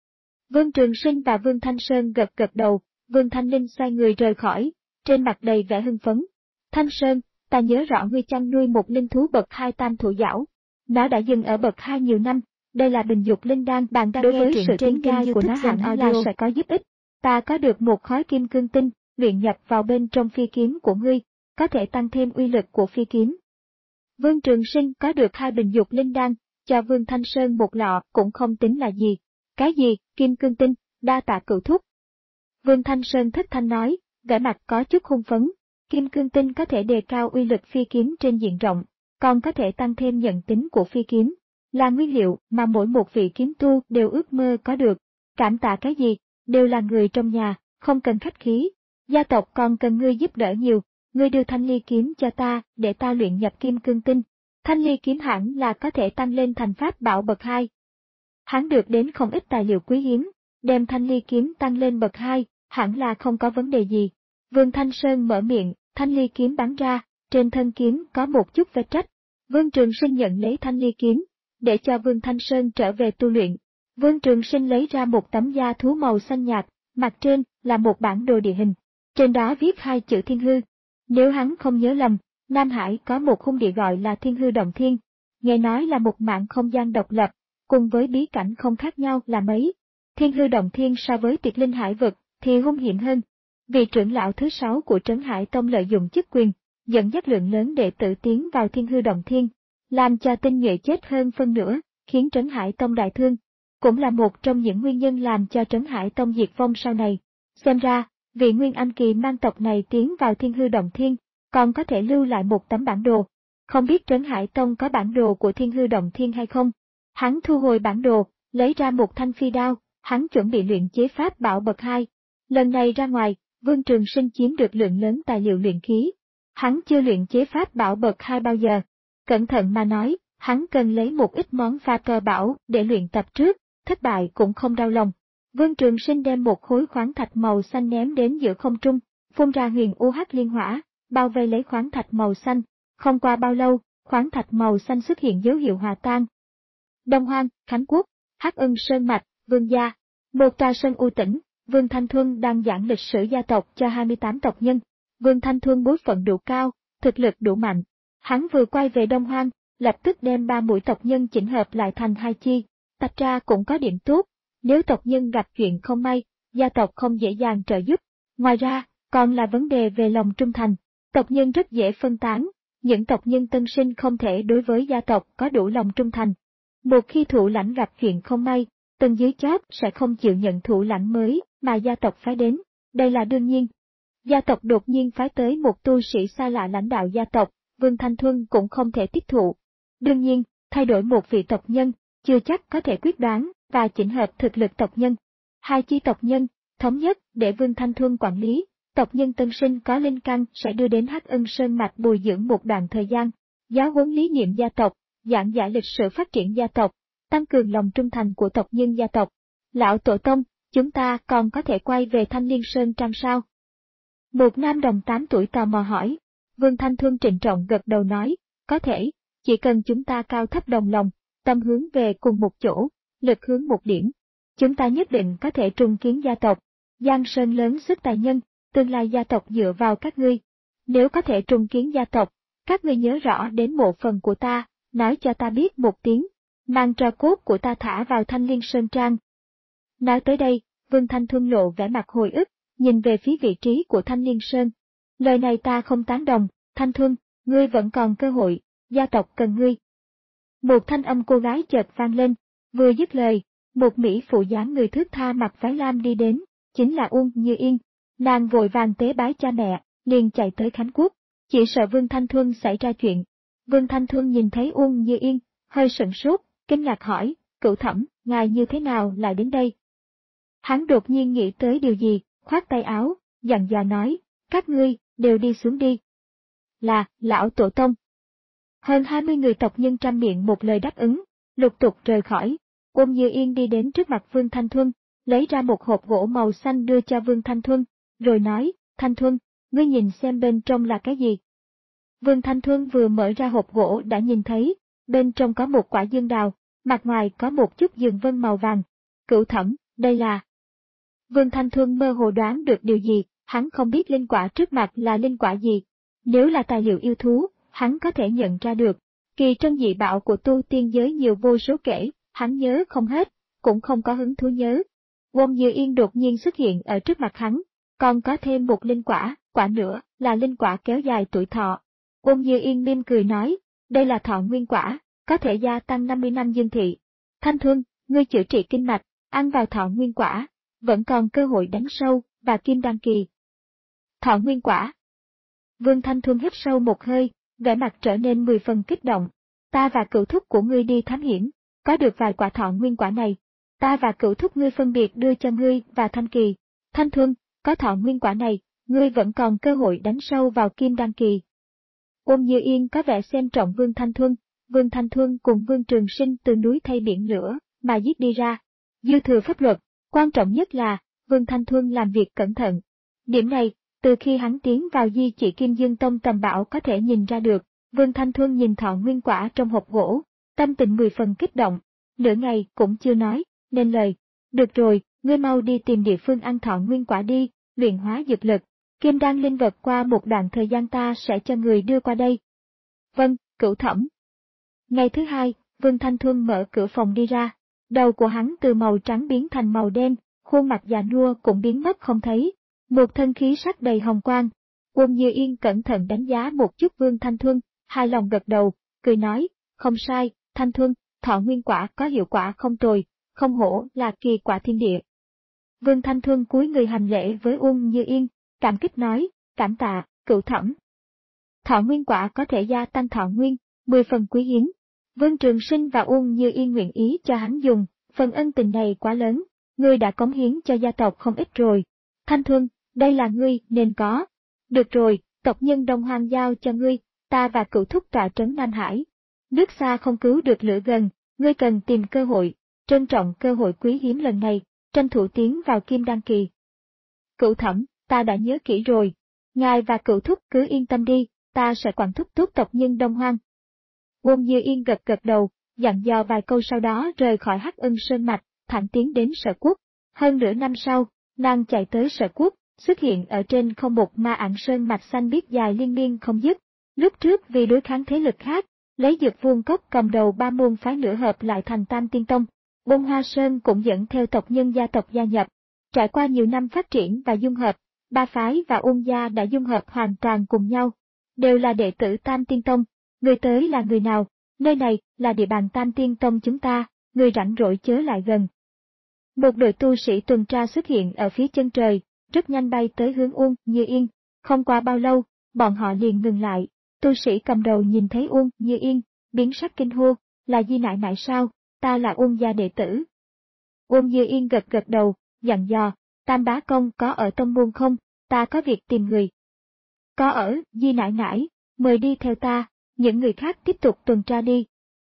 Vương Trường Sinh và Vương Thanh Sơn gật gật đầu, Vương Thanh Ninh xoay người rời khỏi, trên mặt đầy vẻ hưng phấn. Thanh Sơn, ta nhớ rõ ngươi chăn nuôi một linh thú bậc hai tam thụ giảo. Nó đã dừng ở bậc hai nhiều năm, đây là bình dục linh đan, bạn đang đối với sự tiến giai của nó hẳn là sẽ có giúp ích. Ta có được một khối kim cương tinh, luyện nhập vào bên trong phi kiếm của ngươi, có thể tăng thêm uy lực của phi kiếm. Vương Trường Sinh có được hai bình dục linh đan, cho Vương Thanh Sơn một lọ cũng không tính là gì. Cái gì, kim cương tinh, đa tạ cửu thúc. Vương Thanh Sơn thất thanh nói, vẻ mặt có chút hung phấn. Kim cương tinh có thể đề cao uy lực phi kiếm trên diện rộng, còn có thể tăng thêm nhận tính của phi kiếm, là nguyên liệu mà mỗi một vị kiếm tu đều ước mơ có được. Cảm tạ cái gì, đều là người trong nhà, không cần khách khí. Gia tộc còn cần ngươi giúp đỡ nhiều, ngươi đưa thanh ly kiếm cho ta, để ta luyện nhập kim cương tinh. Thanh ly kiếm hẳn là có thể tăng lên thành pháp bảo bậc hai. Hắn được đến không ít tài liệu quý hiếm, đem thanh ly kiếm tăng lên bậc hai, hẳn là không có vấn đề gì. Vương Thanh Sơn mở miệng, thanh ly kiếm bắn ra, trên thân kiếm có một chút vết rách. Vương Trường Sinh nhận lấy thanh ly kiếm, để cho Vương Thanh Sơn trở về tu luyện. Vương Trường Sinh lấy ra một tấm da thú màu xanh nhạt, mặt trên là một bản đồ địa hình, trên đó viết hai chữ Thiên Hư. Nếu hắn không nhớ lầm, Nam Hải có một khung địa gọi là Thiên Hư Động Thiên, nghe nói là một mảng không gian độc lập, cùng với bí cảnh không khác nhau là mấy. Thiên Hư Động Thiên so với Tuyệt Linh Hải vực thì hung hiểm hơn. Vị trưởng lão thứ sáu của Trấn Hải Tông lợi dụng chức quyền, dẫn dắt lượng lớn đệ tử tiến vào Thiên Hư Động Thiên, làm cho tinh nhuệ chết hơn phân nửa, khiến Trấn Hải Tông đại thương, cũng là một trong những nguyên nhân làm cho Trấn Hải Tông diệt vong sau này. Xem ra, vị Nguyên Anh kỳ mang tộc này tiến vào Thiên Hư Động Thiên, còn có thể lưu lại một tấm bản đồ. Không biết Trấn Hải Tông có bản đồ của Thiên Hư Động Thiên hay không? Hắn thu hồi bản đồ, lấy ra một thanh phi đao, hắn chuẩn bị luyện chế pháp bảo bậc hai. Lần này ra ngoài, Vương Trường Sinh chiếm được lượng lớn tài liệu luyện khí. Hắn chưa luyện chế pháp bảo bậc hai bao giờ. Cẩn thận mà nói, hắn cần lấy một ít món pha cơ bảo để luyện tập trước, thất bại cũng không đau lòng. Vương Trường Sinh đem một khối khoáng thạch màu xanh ném đến giữa không trung, phun ra huyền u hắc liên hỏa, bao vây lấy khoáng thạch màu xanh. Không qua bao lâu, khoáng thạch màu xanh xuất hiện dấu hiệu hòa tan. Đông Hoang, Khánh Quốc, Hắc Ân Sơn Mạch, Vương gia, một tòa sơn u tĩnh. Vương Thanh Thuân đang giảng lịch sử gia tộc cho hai mươi tám tộc nhân. Vương Thanh Thuân bối phận đủ cao, thực lực đủ mạnh. Hắn vừa quay về Đông Hoang, lập tức đem ba mũi tộc nhân chỉnh hợp lại thành hai chi. Tách ra cũng có điểm tốt, nếu tộc nhân gặp chuyện không may, gia tộc không dễ dàng trợ giúp. Ngoài ra, còn là vấn đề về lòng trung thành. Tộc nhân rất dễ phân tán, những tộc nhân tân sinh không thể đối với gia tộc có đủ lòng trung thành. Một khi thủ lãnh gặp chuyện không may, tầng dưới chót sẽ không chịu nhận thủ lãnh mới mà gia tộc phái đến, đây là đương nhiên. Gia tộc đột nhiên phái tới một tu sĩ xa lạ lãnh đạo gia tộc, Vương Thanh Thuân cũng không thể tiếp thụ. Đương nhiên, thay đổi một vị tộc nhân, chưa chắc có thể quyết đoán và chỉnh hợp thực lực tộc nhân. Hai chi tộc nhân, thống nhất để Vương Thanh Thuân quản lý, tộc nhân tân sinh có linh căn sẽ đưa đến Hắc Ân Sơn Mạch bồi dưỡng một đoạn thời gian, giáo huấn lý niệm gia tộc, giảng giải lịch sử phát triển gia tộc, tăng cường lòng trung thành của tộc nhân gia tộc. Lão Tổ Tông, chúng ta còn có thể quay về Thanh Liên Sơn Trang sao? Một nam đồng tám tuổi tò mò hỏi. Vương Thanh Thuân trịnh trọng gật đầu nói, có thể, chỉ cần chúng ta cao thấp đồng lòng, tâm hướng về cùng một chỗ, lực hướng một điểm. Chúng ta nhất định có thể trùng kiến gia tộc. Giang Sơn lớn sức tài nhân, tương lai gia tộc dựa vào các ngươi. Nếu có thể trùng kiến gia tộc, các ngươi nhớ rõ đến mộ phần của ta, nói cho ta biết một tiếng, mang tro cốt của ta thả vào Thanh Liên Sơn Trang. Nói tới đây, Vương Thanh Thuân lộ vẻ mặt hồi ức, nhìn về phía vị trí của Thanh Liên Sơn. Lời này ta không tán đồng, Thanh Thuân, ngươi vẫn còn cơ hội, gia tộc cần ngươi. Một thanh âm cô gái chợt vang lên, vừa dứt lời, một mỹ phụ dáng người thướt tha mặc váy lam đi đến, chính là Uông Như Yên. Nàng vội vàng tế bái cha mẹ, liền chạy tới Khánh Quốc, chỉ sợ Vương Thanh Thuân xảy ra chuyện. Vương Thanh Thuân nhìn thấy Uông Như Yên, hơi sửng sốt, kinh ngạc hỏi, cửu thẩm, ngài như thế nào lại đến đây? Hắn đột nhiên nghĩ tới điều gì, khoát tay áo, dặn dò nói, các ngươi, đều đi xuống đi. Là, lão tổ tông. Hơn hai mươi người tộc nhân trăm miệng một lời đáp ứng, lục tục rời khỏi. Uông Như Yên đi đến trước mặt Vương Thanh Thuân, lấy ra một hộp gỗ màu xanh đưa cho Vương Thanh Thuân, rồi nói, Thanh Thuân, ngươi nhìn xem bên trong là cái gì. Vương Thanh Thuân vừa mở ra hộp gỗ đã nhìn thấy, bên trong có một quả dương đào, mặt ngoài có một chút dường vân màu vàng. Cửu Thẩm, đây là... Vương Thanh Thuân mơ hồ đoán được điều gì, hắn không biết linh quả trước mặt là linh quả gì. Nếu là tài liệu yêu thú, hắn có thể nhận ra được. Kỳ trân dị bảo của tu tiên giới nhiều vô số kể, hắn nhớ không hết, cũng không có hứng thú nhớ. Wong Như Yên đột nhiên xuất hiện ở trước mặt hắn, còn có thêm một linh quả, quả nữa là linh quả kéo dài tuổi thọ. Wong Như Yên mỉm cười nói, đây là thọ nguyên quả, có thể gia tăng năm mươi năm dương thị. Thanh Thuân, ngươi chữa trị kinh mạch, ăn vào thọ nguyên quả, vẫn còn cơ hội đánh sâu và kim đan kỳ. Thọ nguyên quả. Vương Thanh Thuân hít sâu một hơi, vẻ mặt trở nên mười phần kích động. Ta và cựu thúc của ngươi đi thám hiểm, có được vài quả thọ nguyên quả này. Ta và cựu thúc ngươi phân biệt đưa cho ngươi và Thanh Kỳ. Thanh Thuân, có thọ nguyên quả này, ngươi vẫn còn cơ hội đánh sâu vào kim đan kỳ. Ôn Như Yên có vẻ xem trọng Vương Thanh Thuân. Vương Thanh Thuân cùng Vương Trường Sinh từ núi thay biển lửa mà giết đi ra. Dư thừa pháp luật, quan trọng nhất là Vương Thanh Thuân làm việc cẩn thận. Điểm này, từ khi hắn tiến vào Di Chỉ Kim Dương Tông tầm bảo có thể nhìn ra được. Vương Thanh Thuân nhìn thọ nguyên quả trong hộp gỗ, tâm tình mười phần kích động, nửa ngày cũng chưa nói nên lời. Được rồi, ngươi mau đi tìm địa phương ăn thọ nguyên quả đi, luyện hóa dược lực. Kim đan linh vật qua một đoạn thời gian ta sẽ cho người đưa qua đây. Vâng, Cửu Thẩm. Ngày thứ hai, Vương Thanh Thuân mở cửa phòng đi ra. Đầu của hắn từ màu trắng biến thành màu đen, khuôn mặt già nua cũng biến mất không thấy. Một thân khí sắc đầy hồng quang. Quân Như Yên cẩn thận đánh giá một chút Vương Thanh Thuân, hài lòng gật đầu, cười nói, không sai, Thanh Thuân, thọ nguyên quả có hiệu quả không tồi, không hổ là kỳ quả thiên địa. Vương Thanh Thuân cúi người hành lễ với Uông Như Yên, cảm kích nói, cảm tạ, Cửu Thẩm. Thọ nguyên quả có thể gia tăng thọ nguyên, mười phần quý hiếm. Vương Trường Sinh và Uông Như Yên nguyện ý cho hắn dùng, phần ân tình này quá lớn, ngươi đã cống hiến cho gia tộc không ít rồi. Thanh Thuân, đây là ngươi nên có. Được rồi, tộc nhân Đông Hoang giao cho ngươi, ta và cựu thúc tọa trấn Nam Hải. Nước xa không cứu được lửa gần, ngươi cần tìm cơ hội, trân trọng cơ hội quý hiếm lần này, tranh thủ tiến vào kim đan kỳ. Cửu Thẩm, ta đã nhớ kỹ rồi. Ngài và cựu thúc cứ yên tâm đi, ta sẽ quản thúc tốt tộc nhân Đông Hoang. Wong Như Yên gật gật đầu, dặn dò vài câu sau đó rời khỏi Hắc Ân Sơn Mạch, thẳng tiến đến Sở Quốc. Hơn nửa năm sau, nàng chạy tới Sở Quốc, xuất hiện ở trên không một ma ảng sơn mạch xanh biếc dài liên miên không dứt. Lúc trước vì đối kháng thế lực khác, lấy Dược Vương Cốc cầm đầu ba môn phái nửa hợp lại thành Tam Tiên Tông. Bông Hoa Sơn cũng dẫn theo tộc nhân gia tộc gia nhập. Trải qua nhiều năm phát triển và dung hợp, ba phái và Ôn gia đã dung hợp hoàn toàn cùng nhau. Đều là đệ tử Tam Tiên Tông. Người tới là người nào? Nơi này là địa bàn Tam Tiên Tông chúng ta, người rảnh rỗi chớ lại gần. Một đội tu sĩ tuần tra xuất hiện ở phía chân trời, rất nhanh bay tới hướng Uông Như Yên. Không qua bao lâu, bọn họ liền ngừng lại. Tu sĩ cầm đầu nhìn thấy Uông Như Yên, biến sắc kinh hô, là Di nại nại sao? Ta là Uông gia đệ tử. Uông Như Yên gật gật đầu, dặn dò, Tam bá công có ở tông môn không? Ta có việc tìm người. Có ở, Di nại nại, mời đi theo ta, những người khác tiếp tục tuần tra đi.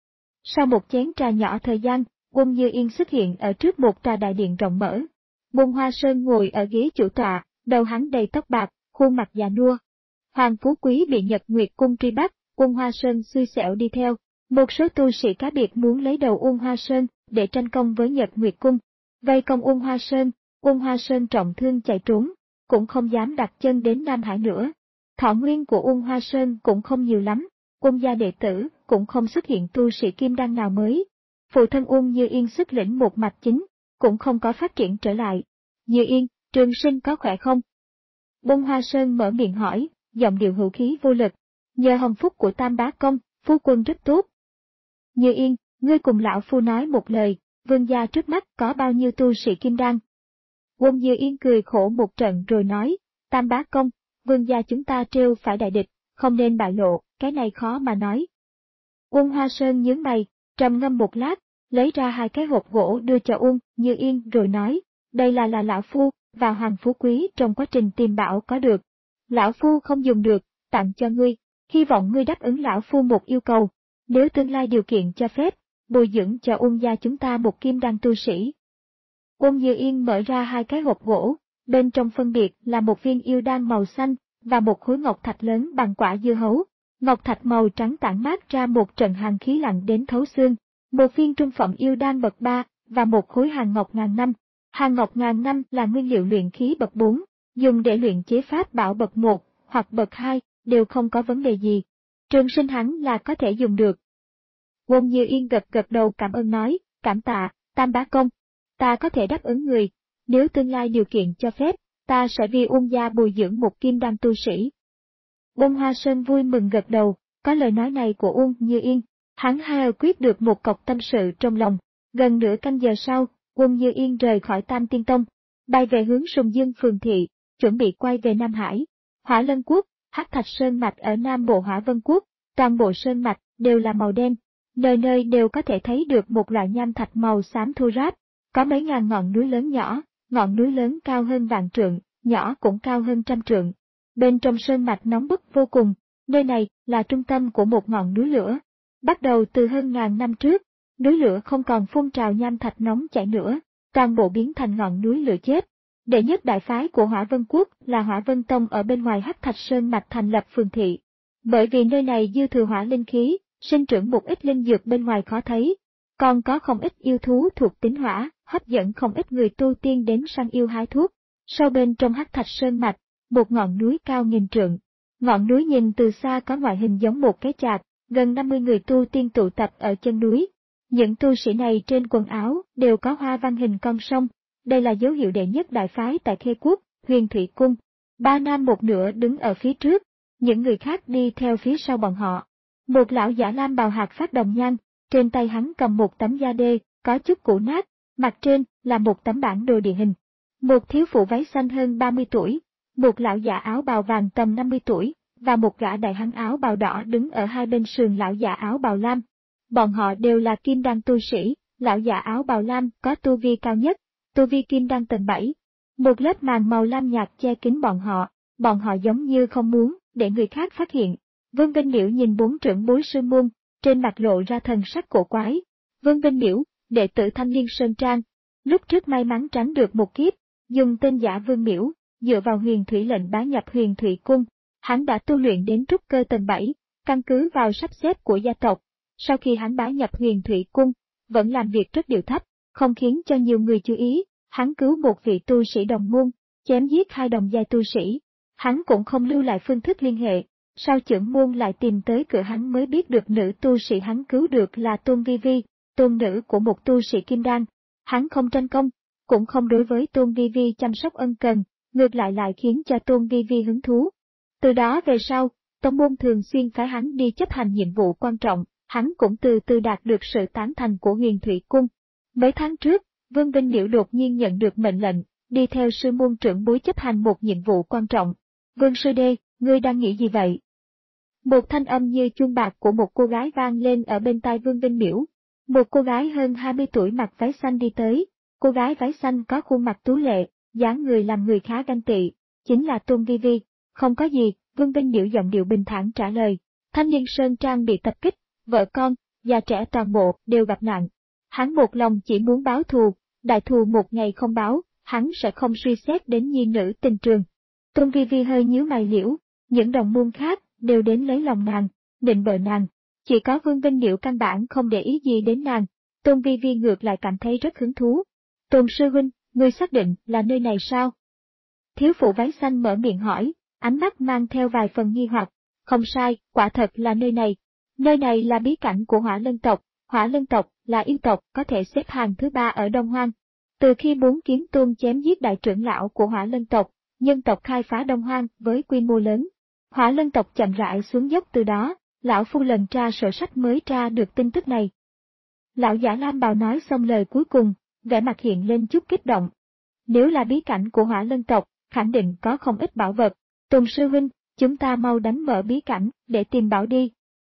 Sau một chén trà nhỏ thời gian, Uông Như Yên xuất hiện ở trước một tòa đại điện rộng mở. Bông Hoa Sơn ngồi ở ghế chủ tọa, đầu hắn đầy tóc bạc, khuôn mặt già nua. Hoàng Phú Quý bị Nhật Nguyệt Cung truy bắt, Uông Hoa Sơn xui xẻo đi theo. Một số tu sĩ cá biệt muốn lấy đầu Uông Hoa Sơn để tranh công với Nhật Nguyệt Cung. Vây công Uông Hoa Sơn, Uông Hoa Sơn trọng thương chạy trốn, cũng không dám đặt chân đến Nam Hải nữa. Thọ nguyên của Uông Hoa Sơn cũng không nhiều lắm, Uông gia đệ tử cũng không xuất hiện tu sĩ kim đan nào mới. Phụ thân Uông Như Yên xuất lĩnh một mạch chính, cũng không có phát triển trở lại. Như Yên, Trường Sinh có khỏe không? Bông Hoa Sơn mở miệng hỏi, giọng điệu hữu khí vô lực. Nhờ hồng phúc của Tam bá công, phu quân rất tốt. Như Yên, ngươi cùng lão phu nói một lời, vương gia trước mắt có bao nhiêu tu sĩ kim đan? Uông Như Yên cười khổ một trận rồi nói, Tam bá công, vương gia chúng ta trêu phải đại địch, không nên bại lộ, cái này khó mà nói. Uông Hoa Sơn nhướng mày, trầm ngâm một lát, lấy ra hai cái hộp gỗ đưa cho Uông Như Yên rồi nói, đây là là lão phu và Hoàng Phú Quý trong quá trình tìm bảo có được. Lão phu không dùng được, tặng cho ngươi, hy vọng ngươi đáp ứng lão phu một yêu cầu, nếu tương lai điều kiện cho phép, bồi dưỡng cho Uông gia chúng ta một kim đan tu sĩ. Uông Như Yên mở ra hai cái hộp gỗ, bên trong phân biệt là một viên yêu đan màu xanh và một khối ngọc thạch lớn bằng quả dưa hấu. Ngọc thạch màu trắng tản mát ra một trận hàn khí lạnh đến thấu xương, một viên trung phẩm yêu đan bậc ba và một khối hàng ngọc ngàn năm. Hàng ngọc ngàn năm là nguyên liệu luyện khí bậc bốn, dùng để luyện chế pháp bảo bậc một hoặc bậc hai đều không có vấn đề gì. Trường sinh hắn là có thể dùng được. Won Như Yên gật gật đầu cảm ơn nói, cảm tạ, Tam bá công. Ta có thể đáp ứng người, nếu tương lai điều kiện cho phép, ta sẽ vì Uông gia bồi dưỡng một kim đan tu sĩ. Uông Hoa Sơn vui mừng gật đầu, có lời nói này của Uông Như Yên, hắn hai quyết được một cọc tâm sự trong lòng. Gần nửa canh giờ sau, Uông Như Yên rời khỏi Tam Tiên Tông, bay về hướng Sùng Dương Phường Thị, chuẩn bị quay về Nam Hải. Hỏa Lân Quốc, Hắc Thạch Sơn Mạch ở Nam Bộ Hỏa Vân Quốc, toàn bộ sơn mạch đều là màu đen, nơi nơi đều có thể thấy được một loại nham thạch màu xám thô ráp, có mấy ngàn ngọn núi lớn nhỏ, ngọn núi lớn cao hơn vạn trượng, nhỏ cũng cao hơn trăm trượng. Bên trong sơn mạch nóng bức vô cùng, nơi này là trung tâm của một ngọn núi lửa. Bắt đầu từ hơn ngàn năm trước, núi lửa không còn phun trào nham thạch nóng chảy nữa, toàn bộ biến thành ngọn núi lửa chết. Đệ nhất đại phái của Hỏa Vân Quốc là Hỏa Vân Tông ở bên ngoài Hắc Thạch Sơn mạch thành lập phường thị. Bởi vì nơi này dư thừa hỏa linh khí, sinh trưởng một ít linh dược bên ngoài khó thấy, còn có không ít yêu thú thuộc tính hỏa, hấp dẫn không ít người tu tiên đến săn yêu hái thuốc. Sâu bên trong Hắc Thạch Sơn mạch, một ngọn núi cao nghìn trượng. Ngọn núi nhìn từ xa có ngoại hình giống một cái chạc, gần năm mươi người tu tiên tụ tập ở chân núi. Những tu sĩ này trên quần áo đều có hoa văn hình con sông, đây là dấu hiệu đệ nhất đại phái tại Khê Quốc, Huyền Thủy Cung. Ba nam một nửa đứng ở phía trước, những người khác đi theo phía sau bọn họ. Một lão giả lam bào hạt phát đồng nhan, trên tay hắn cầm một tấm da đê, có chút cũ nát, mặt trên là một tấm bản đồ địa hình. Một thiếu phụ váy xanh hơn ba mươi tuổi, một lão giả áo bào vàng tầm năm mươi tuổi, và một gã đại hán áo bào đỏ đứng ở hai bên sườn lão giả áo bào lam. Bọn họ đều là kim đan tu sĩ, lão giả áo bào lam có tu vi cao nhất, tu vi kim đan tầng bảy. Một lớp màn màu lam nhạt che kín bọn họ, bọn họ giống như không muốn để người khác phát hiện. Vương Vinh Miễu nhìn bốn trưởng bối sư môn, trên mặt lộ ra thần sắc cổ quái. Vương Vinh Miễu, đệ tử Thanh Liên Sơn Trang, lúc trước may mắn tránh được một kiếp, dùng tên giả Vương Miễu, dựa vào huyền thủy lệnh bá nhập huyền thủy cung, hắn đã tu luyện đến trúc cơ tầng bảy, căn cứ vào sắp xếp của gia tộc. Sau khi hắn bá nhập huyền thủy cung, vẫn làm việc rất điệu thấp, không khiến cho nhiều người chú ý, hắn cứu một vị tu sĩ đồng môn, chém giết hai đồng giai tu sĩ. Hắn cũng không lưu lại phương thức liên hệ, sau trưởng môn lại tìm tới cửa hắn mới biết được nữ tu sĩ hắn cứu được là Tôn Vi Vi, tôn nữ của một tu sĩ kim đan. Hắn không tranh công, cũng không đối với Tôn Vi Vi chăm sóc ân cần, ngược lại lại khiến cho Tôn Vi Vi hứng thú. Từ đó về sau, tông môn thường xuyên phái hắn đi chấp hành nhiệm vụ quan trọng, hắn cũng từ từ đạt được sự tán thành của huyền thủy cung. Mấy tháng trước, Vương Vinh Miễu đột nhiên nhận được mệnh lệnh, đi theo sư môn trưởng bối chấp hành một nhiệm vụ quan trọng. Vương sư đê, ngươi đang nghĩ gì vậy? Một thanh âm như chuông bạc của một cô gái vang lên ở bên tai Vương Vinh Miễu. Một cô gái hơn hai mươi tuổi mặc váy xanh đi tới, cô gái váy xanh có khuôn mặt tú lệ, dáng người làm người khá ganh tị, chính là Tôn Vi Vi. Không có gì, Vương Vinh Miễu giọng điệu bình thản trả lời. Thanh Liên Sơn Trang bị tập kích, vợ con, già trẻ toàn bộ đều gặp nạn. Hắn một lòng chỉ muốn báo thù, đại thù một ngày không báo, hắn sẽ không suy xét đến nhi nữ tình trường. Tôn Vi Vi hơi nhíu mày liễu, những đồng môn khác đều đến lấy lòng nàng, định bợ nàng. Chỉ có Vương Vinh Miễu căn bản không để ý gì đến nàng, Tôn Vi Vi ngược lại cảm thấy rất hứng thú. Tôn sư huynh, ngươi xác định là nơi này sao? Thiếu phụ váy xanh mở miệng hỏi, ánh mắt mang theo vài phần nghi hoặc. Không sai, quả thật là nơi này. Nơi này là bí cảnh của Hỏa Lân tộc, Hỏa Lân tộc là yêu tộc có thể xếp hàng thứ ba ở Đông Hoang. Từ khi bốn kiếm tôn chém giết đại trưởng lão của Hỏa Lân tộc, nhân tộc khai phá Đông Hoang với quy mô lớn. Hỏa Lân tộc chậm rãi xuống dốc từ đó, lão phu lần tra sổ sách mới tra được tin tức này. Lão giả lam bào nói xong lời cuối cùng, vẻ mặt hiện lên chút kích động. Nếu là bí cảnh của Hỏa Lân tộc, khẳng định có không ít bảo vật. Tùng sư huynh, chúng ta mau đánh mở bí cảnh để tìm bảo đi.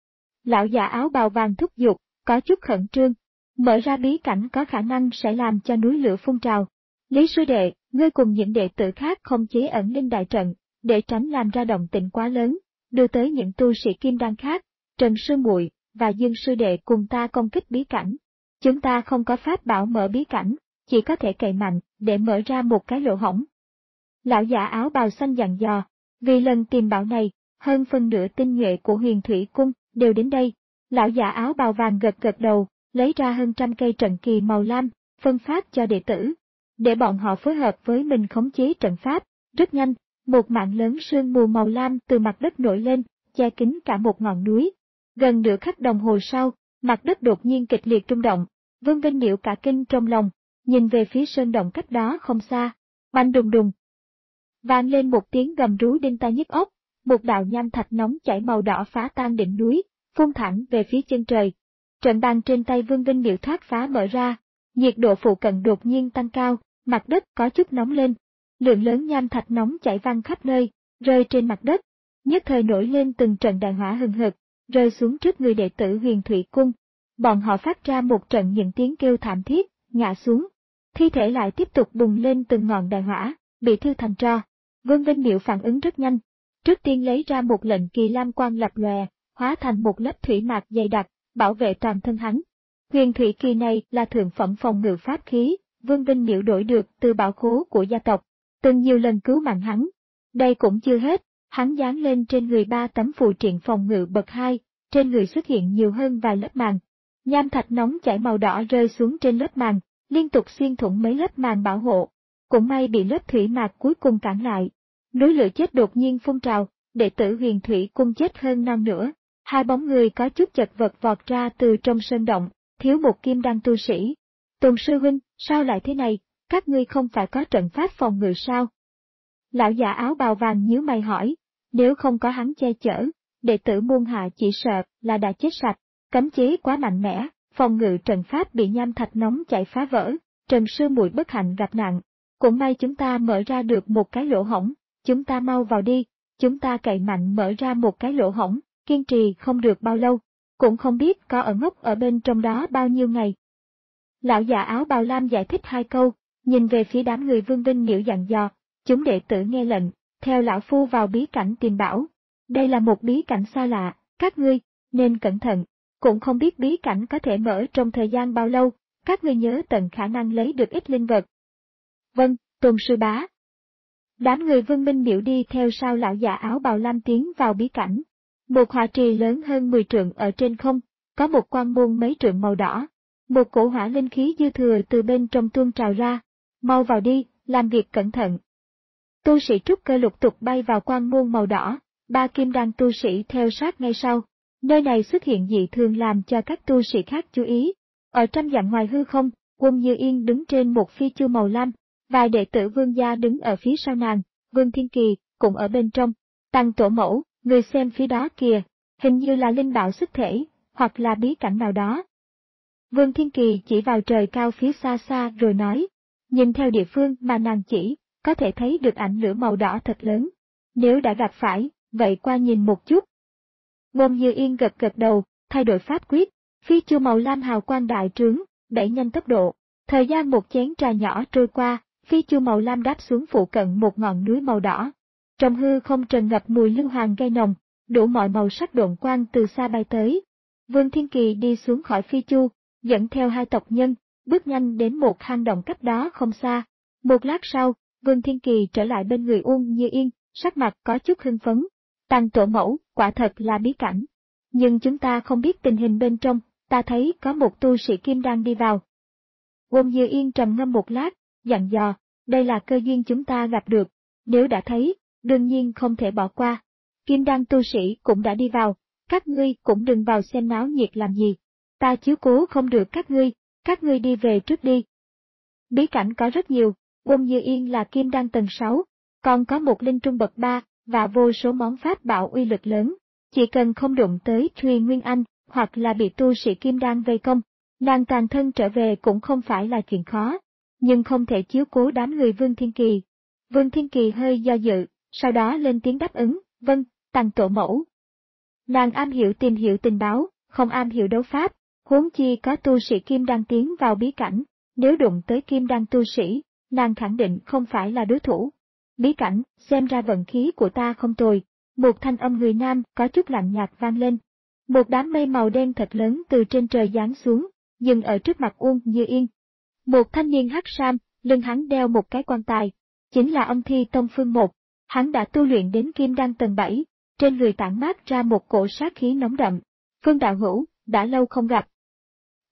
Lão giả áo bào vàng thúc giục, có chút khẩn trương. Mở ra bí cảnh có khả năng sẽ làm cho núi lửa phun trào. Lý sư đệ, ngươi cùng những đệ tử khác không chế ẩn linh đại trận, để tránh làm ra động tĩnh quá lớn, đưa tới những tu sĩ kim đan khác, Trần sư muội và Dương sư đệ cùng ta công kích bí cảnh. Chúng ta không có pháp bảo mở bí cảnh, chỉ có thể cậy mạnh để mở ra một cái lỗ hổng. Lão giả áo bào xanh dặn dò, vì lần tìm bảo này, hơn phân nửa tinh nhuệ của Huyền Thủy Cung đều đến đây. Lão giả áo bào vàng gật gật đầu, lấy ra hơn trăm cây trận kỳ màu lam, phân phát cho đệ tử, để bọn họ phối hợp với mình khống chế trận pháp. Rất nhanh, một mảng lớn sương mù màu lam từ mặt đất nổi lên, che kín cả một ngọn núi. Gần nửa khắc đồng hồ sau, mặt đất đột nhiên kịch liệt rung động. Vương Vinh Miểu cả kinh trong lòng, nhìn về phía sơn động cách đó không xa. Oanh đùng đùng, vang lên một tiếng gầm rú đinh tai nhức óc. Một đạo nham thạch nóng chảy màu đỏ phá tan đỉnh núi, phun thẳng về phía chân trời. Trận bàn trên tay Vương Vinh Miểu thoát phá mở ra, nhiệt độ phụ cận đột nhiên tăng cao, mặt đất có chút nóng lên. Lượng lớn nham thạch nóng chảy văng khắp nơi, rơi trên mặt đất, nhất thời nổi lên từng trận đại hỏa hừng hực, rơi xuống trước người đệ tử Huyền Thủy Cung. Bọn họ phát ra một trận những tiếng kêu thảm thiết, ngã xuống. Thi thể lại tiếp tục bùng lên từng ngọn đại hỏa, bị thiêu thành tro. Vương Vinh Miểu phản ứng rất nhanh. Trước tiên lấy ra một lệnh kỳ lam quang lập lòe, hóa thành một lớp thủy mạc dày đặc, bảo vệ toàn thân hắn. Huyền thủy kỳ này là thượng phẩm phòng ngự pháp khí, Vương Vinh Miểu đổi được từ bảo khố của gia tộc, từng nhiều lần cứu mạng hắn. Đây cũng chưa hết, hắn dán lên trên người ba tấm phù triện phòng ngự bậc hai, trên người xuất hiện nhiều hơn vài lớp màng. Nham thạch nóng chảy màu đỏ rơi xuống trên lớp màng, liên tục xuyên thủng mấy lớp màng bảo hộ. Cũng may bị lớp thủy mạc cuối cùng cản lại. Núi lửa chết đột nhiên phun trào, đệ tử Huyền Thủy Cung chết hơn non nữa. Hai bóng người có chút chật vật vọt ra từ trong sơn động, thiếu một kim đan tu sĩ. Tôn sư huynh, sao lại thế này, các ngươi không phải có trận pháp phòng ngự sao? Lão giả áo bào vàng nhíu mày hỏi, nếu không có hắn che chở, đệ tử môn hạ chỉ sợ là đã chết sạch, cấm chế quá mạnh mẽ, phòng ngự trận pháp bị nham thạch nóng chảy phá vỡ, Trần sư muội bất hạnh gặp nạn. Cũng may chúng ta mở ra được một cái lỗ hổng, chúng ta mau vào đi, chúng ta cậy mạnh mở ra một cái lỗ hổng, kiên trì không được bao lâu, cũng không biết có ở ngốc ở bên trong đó bao nhiêu ngày. Lão già áo bào lam giải thích hai câu, nhìn về phía đám người Vương Vinh Miểu dặn dò, chúng đệ tử nghe lệnh, theo lão phu vào bí cảnh tìm bảo. Đây là một bí cảnh xa lạ, các ngươi nên cẩn thận, cũng không biết bí cảnh có thể mở trong thời gian bao lâu, các ngươi nhớ tận khả năng lấy được ít linh vật. Vâng, Tôn sư bá. Đám người Vương Minh Miểu đi theo sau lão già áo bào lam tiến vào bí cảnh. Một hỏa trì lớn hơn mười trượng ở trên không, có một quan môn mấy trượng màu đỏ. Một cổ hỏa linh khí dư thừa từ bên trong tuôn trào ra. Mau vào đi, làm việc cẩn thận. Tu sĩ trúc cơ lục tục bay vào quan môn màu đỏ, ba kim đan tu sĩ theo sát ngay sau. Nơi này xuất hiện dị thường làm cho các tu sĩ khác chú ý. Ở trăm dặm ngoài hư không, Quân Như Yên đứng trên một phi chu màu lam. Vài đệ tử Vương gia đứng ở phía sau nàng, Vương Thiên Kỳ cũng ở bên trong. Tăng tổ mẫu, người xem phía đó kìa, hình như là linh bảo xuất thể, hoặc là bí cảnh nào đó. Vương Thiên Kỳ chỉ vào trời cao phía xa xa rồi nói, nhìn theo địa phương mà nàng chỉ, có thể thấy được ảnh lửa màu đỏ thật lớn. Nếu đã gặp phải, vậy qua nhìn một chút. Quân Như Yên gật gật đầu, thay đổi pháp quyết, phi chu màu lam hào quang đại trướng, đẩy nhanh tốc độ. Thời gian một chén trà nhỏ trôi qua, phi chu màu lam đáp xuống phụ cận một ngọn núi màu đỏ. Trong hư không tràn ngập mùi lưu hoàng gây nồng, đủ mọi màu sắc độn quang từ xa bay tới. Vương Thiên Kỳ đi xuống khỏi phi chu, dẫn theo hai tộc nhân, bước nhanh đến một hang động cách đó không xa. Một lát sau, Vương Thiên Kỳ trở lại bên người Uông Như Yên, sắc mặt có chút hưng phấn. Tăng tổ mẫu, quả thật là bí cảnh. Nhưng chúng ta không biết tình hình bên trong, ta thấy có một tu sĩ kim đan đi vào. Uông Như Yên trầm ngâm một lát, dặn dò, đây là cơ duyên chúng ta gặp được, nếu đã thấy, đương nhiên không thể bỏ qua. Kim đan tu sĩ cũng đã đi vào, các ngươi cũng đừng vào xem náo nhiệt làm gì. Ta chiếu cố không được các ngươi, các ngươi đi về trước đi. Bí cảnh có rất nhiều, Uông Như Yên là kim đan tầng sáu, còn có một linh trung bậc ba, và vô số món pháp bảo uy lực lớn. Chỉ cần không đụng tới Thùy Nguyên Anh, hoặc là bị tu sĩ kim đan vây công, nàng toàn thân trở về cũng không phải là chuyện khó, nhưng không thể chiếu cố đám người Vương Thiên Kỳ. Vương Thiên Kỳ hơi do dự, sau đó lên tiếng đáp ứng, vâng, Tăng tổ mẫu. Nàng am hiểu tìm hiểu tình báo, không am hiểu đấu pháp, huống chi có tu sĩ kim đan tiến vào bí cảnh, nếu đụng tới kim đan tu sĩ, nàng khẳng định không phải là đối thủ. Bí cảnh, xem ra vận khí của ta không tồi. Một thanh âm người nam có chút lạnh nhạt vang lên. Một đám mây màu đen thật lớn từ trên trời giáng xuống, dừng ở trước mặt Uông Như Yên. Một thanh niên hắc sam, lưng hắn đeo một cái quan tài, chính là ông Thi Tông Phương Một. Hắn đã tu luyện đến kim đan tầng bảy, trên người tản mát ra một cổ sát khí nóng đậm. Phương đạo hữu, đã lâu không gặp.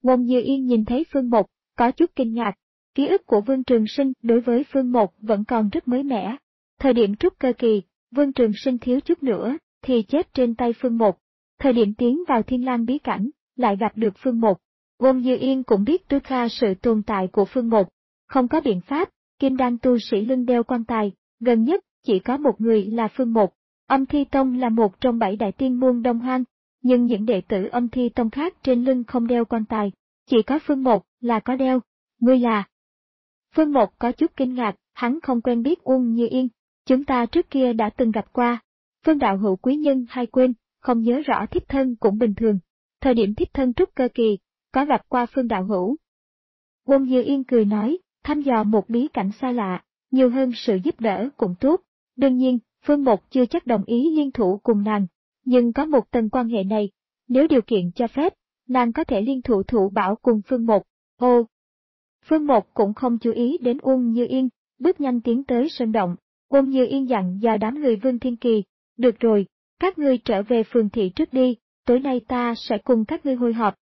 Wong Như Yên nhìn thấy Phương Mộc, có chút kinh ngạc. Ký ức của Vương Trường Sinh đối với Phương Mộc vẫn còn rất mới mẻ. Thời điểm trúc cơ kỳ, Vương Trường Sinh thiếu chút nữa thì chết trên tay Phương Mộc. Thời điểm tiến vào Thiên Lang bí cảnh, lại gặp được Phương Mộc. Wong Như Yên cũng biết trước ra sự tồn tại của Phương Mộc. Không có biện pháp, kim đan tu sĩ lưng đeo quan tài, gần nhất chỉ có một người là Phương Mộc. Âm Thi Tông là một trong bảy đại tiên môn Đông Hoang, nhưng những đệ tử Âm Thi Tông khác trên lưng không đeo quan tài, chỉ có Phương Mộc là có đeo. Ngươi là? Phương Mộc có chút kinh ngạc, hắn không quen biết Uông Như Yên, chúng ta trước kia đã từng gặp qua. Phương đạo hữu quý nhân hay quên, không nhớ rõ thiếp thân cũng bình thường. Thời điểm thiếp thân trúc cơ kỳ, có gặp qua Phương đạo hữu. Uông Như Yên cười nói, thăm dò một bí cảnh xa lạ, nhiều hơn sự giúp đỡ cũng tốt. Đương nhiên, Phương Mộc chưa chắc đồng ý liên thủ cùng nàng, nhưng có một tầng quan hệ này, nếu điều kiện cho phép, nàng có thể liên thủ thụ bảo cùng Phương Mộc. Ô! Phương Mộc cũng không chú ý đến Uông Như Yên, bước nhanh tiến tới sơn động. Uông Như Yên dặn dò đám người Vương Thiên Kỳ, được rồi, các ngươi trở về phường thị trước đi, tối nay ta sẽ cùng các ngươi hội họp.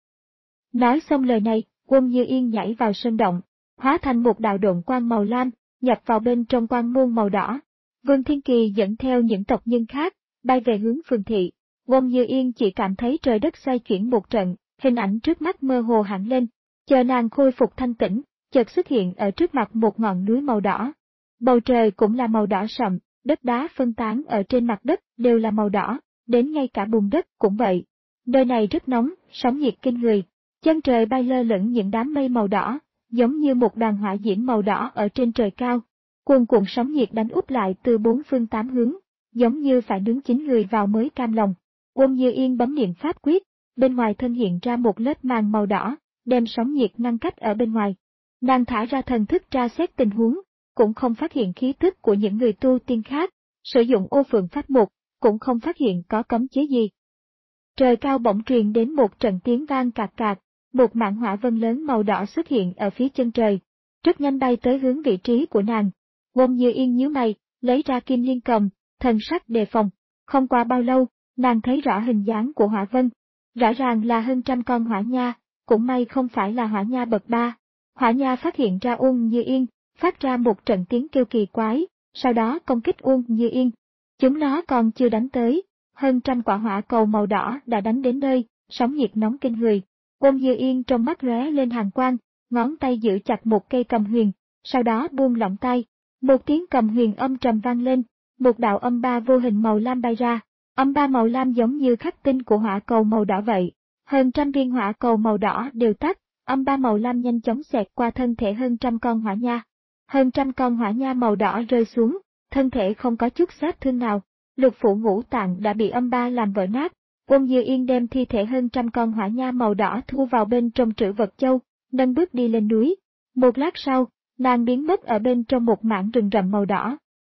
Nói xong lời này, Uông Như Yên nhảy vào sơn động, hóa thành một đạo độn quang màu lam, nhập vào bên trong quang môn màu đỏ. Vương Thiên Kỳ dẫn theo những tộc nhân khác, bay về hướng phường thị. Uông Như Yên chỉ cảm thấy trời đất xoay chuyển một trận, hình ảnh trước mắt mơ hồ hẳn lên, chờ nàng khôi phục thanh tĩnh, chợt xuất hiện ở trước mặt một ngọn núi màu đỏ. Bầu trời cũng là màu đỏ sậm, đất đá phân tán ở trên mặt đất đều là màu đỏ, đến ngay cả bùn đất cũng vậy. Nơi này rất nóng, sóng nhiệt kinh người, chân trời bay lơ lửng những đám mây màu đỏ, giống như một đoàn hỏa diễm màu đỏ ở trên trời cao. Cuồn cuộn sóng nhiệt đánh úp lại từ bốn phương tám hướng, giống như phải nướng chín người vào mới cam lòng. Uông Như Yên bấm niệm pháp quyết, bên ngoài thân hiện ra một lớp màn màu đỏ, đem sóng nhiệt ngăn cách ở bên ngoài. Nàng thả ra thần thức tra xét tình huống, cũng không phát hiện khí tức của những người tu tiên khác, sử dụng ô phượng pháp mục, cũng không phát hiện có cấm chế gì. Trời cao bỗng truyền đến một trận tiếng vang cạc cạc, một mảng hỏa vân lớn màu đỏ xuất hiện ở phía chân trời, rất nhanh bay tới hướng vị trí của nàng. Uông Như Yên nhíu mày, lấy ra kim liên cầm, thần sắc đề phòng. Không qua bao lâu, nàng thấy rõ hình dáng của hỏa vân, rõ ràng là hơn trăm con hỏa nha, cũng may không phải là hỏa nha bậc ba. Hỏa nha phát hiện ra Uông Như Yên, phát ra một trận tiếng kêu kỳ quái, sau đó công kích Uông Như Yên. Chúng nó còn chưa đánh tới, hơn trăm quả hỏa cầu màu đỏ đã đánh đến nơi, sóng nhiệt nóng kinh người. Uông Như Yên trong mắt lóe lên hàn quang, ngón tay giữ chặt một cây cầm huyền, sau đó buông lỏng tay. Một tiếng cầm huyền âm trầm vang lên, một đạo âm ba vô hình màu lam bay ra, âm ba màu lam giống như khắc tinh của hỏa cầu màu đỏ vậy. Hơn trăm viên hỏa cầu màu đỏ đều tắt, âm ba màu lam nhanh chóng xẹt qua thân thể hơn trăm con hỏa nha. Hơn trăm con hỏa nha màu đỏ rơi xuống, thân thể không có chút sát thương nào, lục phủ ngũ tạng đã bị âm ba làm vỡ nát. Uông Như Yên đem thi thể hơn trăm con hỏa nha màu đỏ thu vào bên trong trữ vật châu, nâng bước đi lên núi. Một lát sau, nàng biến mất ở bên trong một mảng rừng rậm màu đỏ.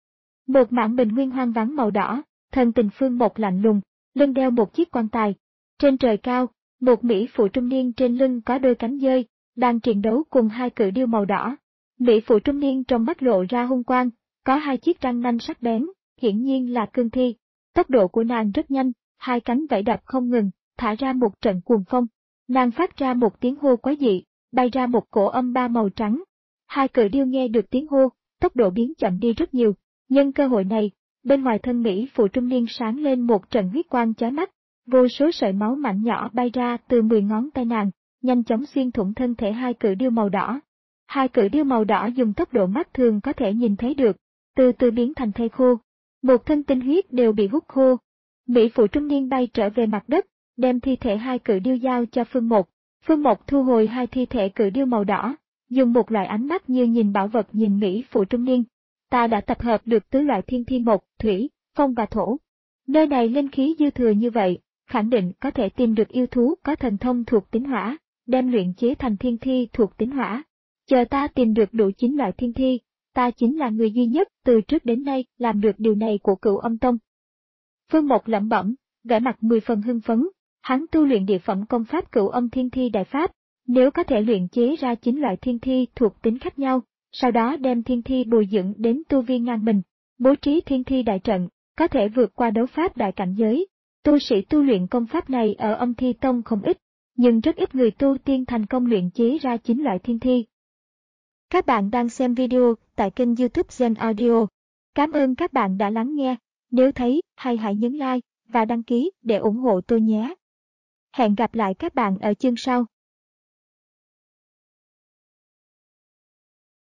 Một mảng bình nguyên hoang vắng màu đỏ, thần tình Phương Mộc lạnh lùng, lưng đeo một chiếc quan tài. Trên trời cao, một mỹ phụ trung niên trên lưng có đôi cánh dơi, đang chiến đấu cùng hai cự điêu màu đỏ. Mỹ phụ trung niên trong mắt lộ ra hung quang, có hai chiếc răng nanh sắc bén, hiển nhiên là cương thi. Tốc độ của nàng rất nhanh, hai cánh vẫy đập không ngừng, thả ra một trận cuồng phong. Nàng phát ra một tiếng hô quái dị, bay ra một cổ âm ba màu trắng. Hai cự điêu nghe được tiếng hô, tốc độ biến chậm đi rất nhiều. Nhân cơ hội này, bên ngoài thân Mỹ phụ trung niên sáng lên một trận huyết quang chói mắt, vô số sợi máu mảnh nhỏ bay ra từ mười ngón tay nàng, nhanh chóng xuyên thủng thân thể hai cự điêu màu đỏ. Hai cự điêu màu đỏ dùng tốc độ mắt thường có thể nhìn thấy được, từ từ biến thành thây khô. Một thân tinh huyết đều bị hút khô. Mỹ phụ trung niên bay trở về mặt đất, đem thi thể hai cự điêu giao cho Phương Mộc. Phương Mộc thu hồi hai thi thể cự điêu màu đỏ, dùng một loại ánh mắt như nhìn bảo vật nhìn Mỹ phụ trung niên. Ta đã tập hợp được tứ loại thiên thi mộc, thủy, phong và thổ. Nơi này linh khí dư thừa như vậy, khẳng định có thể tìm được yêu thú có thần thông thuộc tính hỏa, đem luyện chế thành thiên thi thuộc tính hỏa. Chờ ta tìm được đủ chín loại thiên thi, ta chính là người duy nhất từ trước đến nay làm được điều này của Cửu Âm Tông. Phương Mộc lẩm bẩm, vẻ mặt mười phần hưng phấn, hắn tu luyện địa phẩm công pháp Cửu Âm Thiên Thi Đại Pháp, nếu có thể luyện chế ra chín loại thiên thi thuộc tính khác nhau, sau đó đem thiên thi bồi dưỡng đến tu vi ngang mình, bố trí thiên thi đại trận, có thể vượt qua đấu pháp đại cảnh giới. Tu sĩ tu luyện công pháp này ở Âm Thi Tông không ít, nhưng rất ít người tu tiên thành công luyện chế ra chín loại thiên thi. Các bạn đang xem video tại kênh YouTube Zen Audio. Cảm ơn các bạn đã lắng nghe. Nếu thấy hay hãy nhấn like và đăng ký để ủng hộ tôi nhé. Hẹn gặp lại các bạn ở chương sau.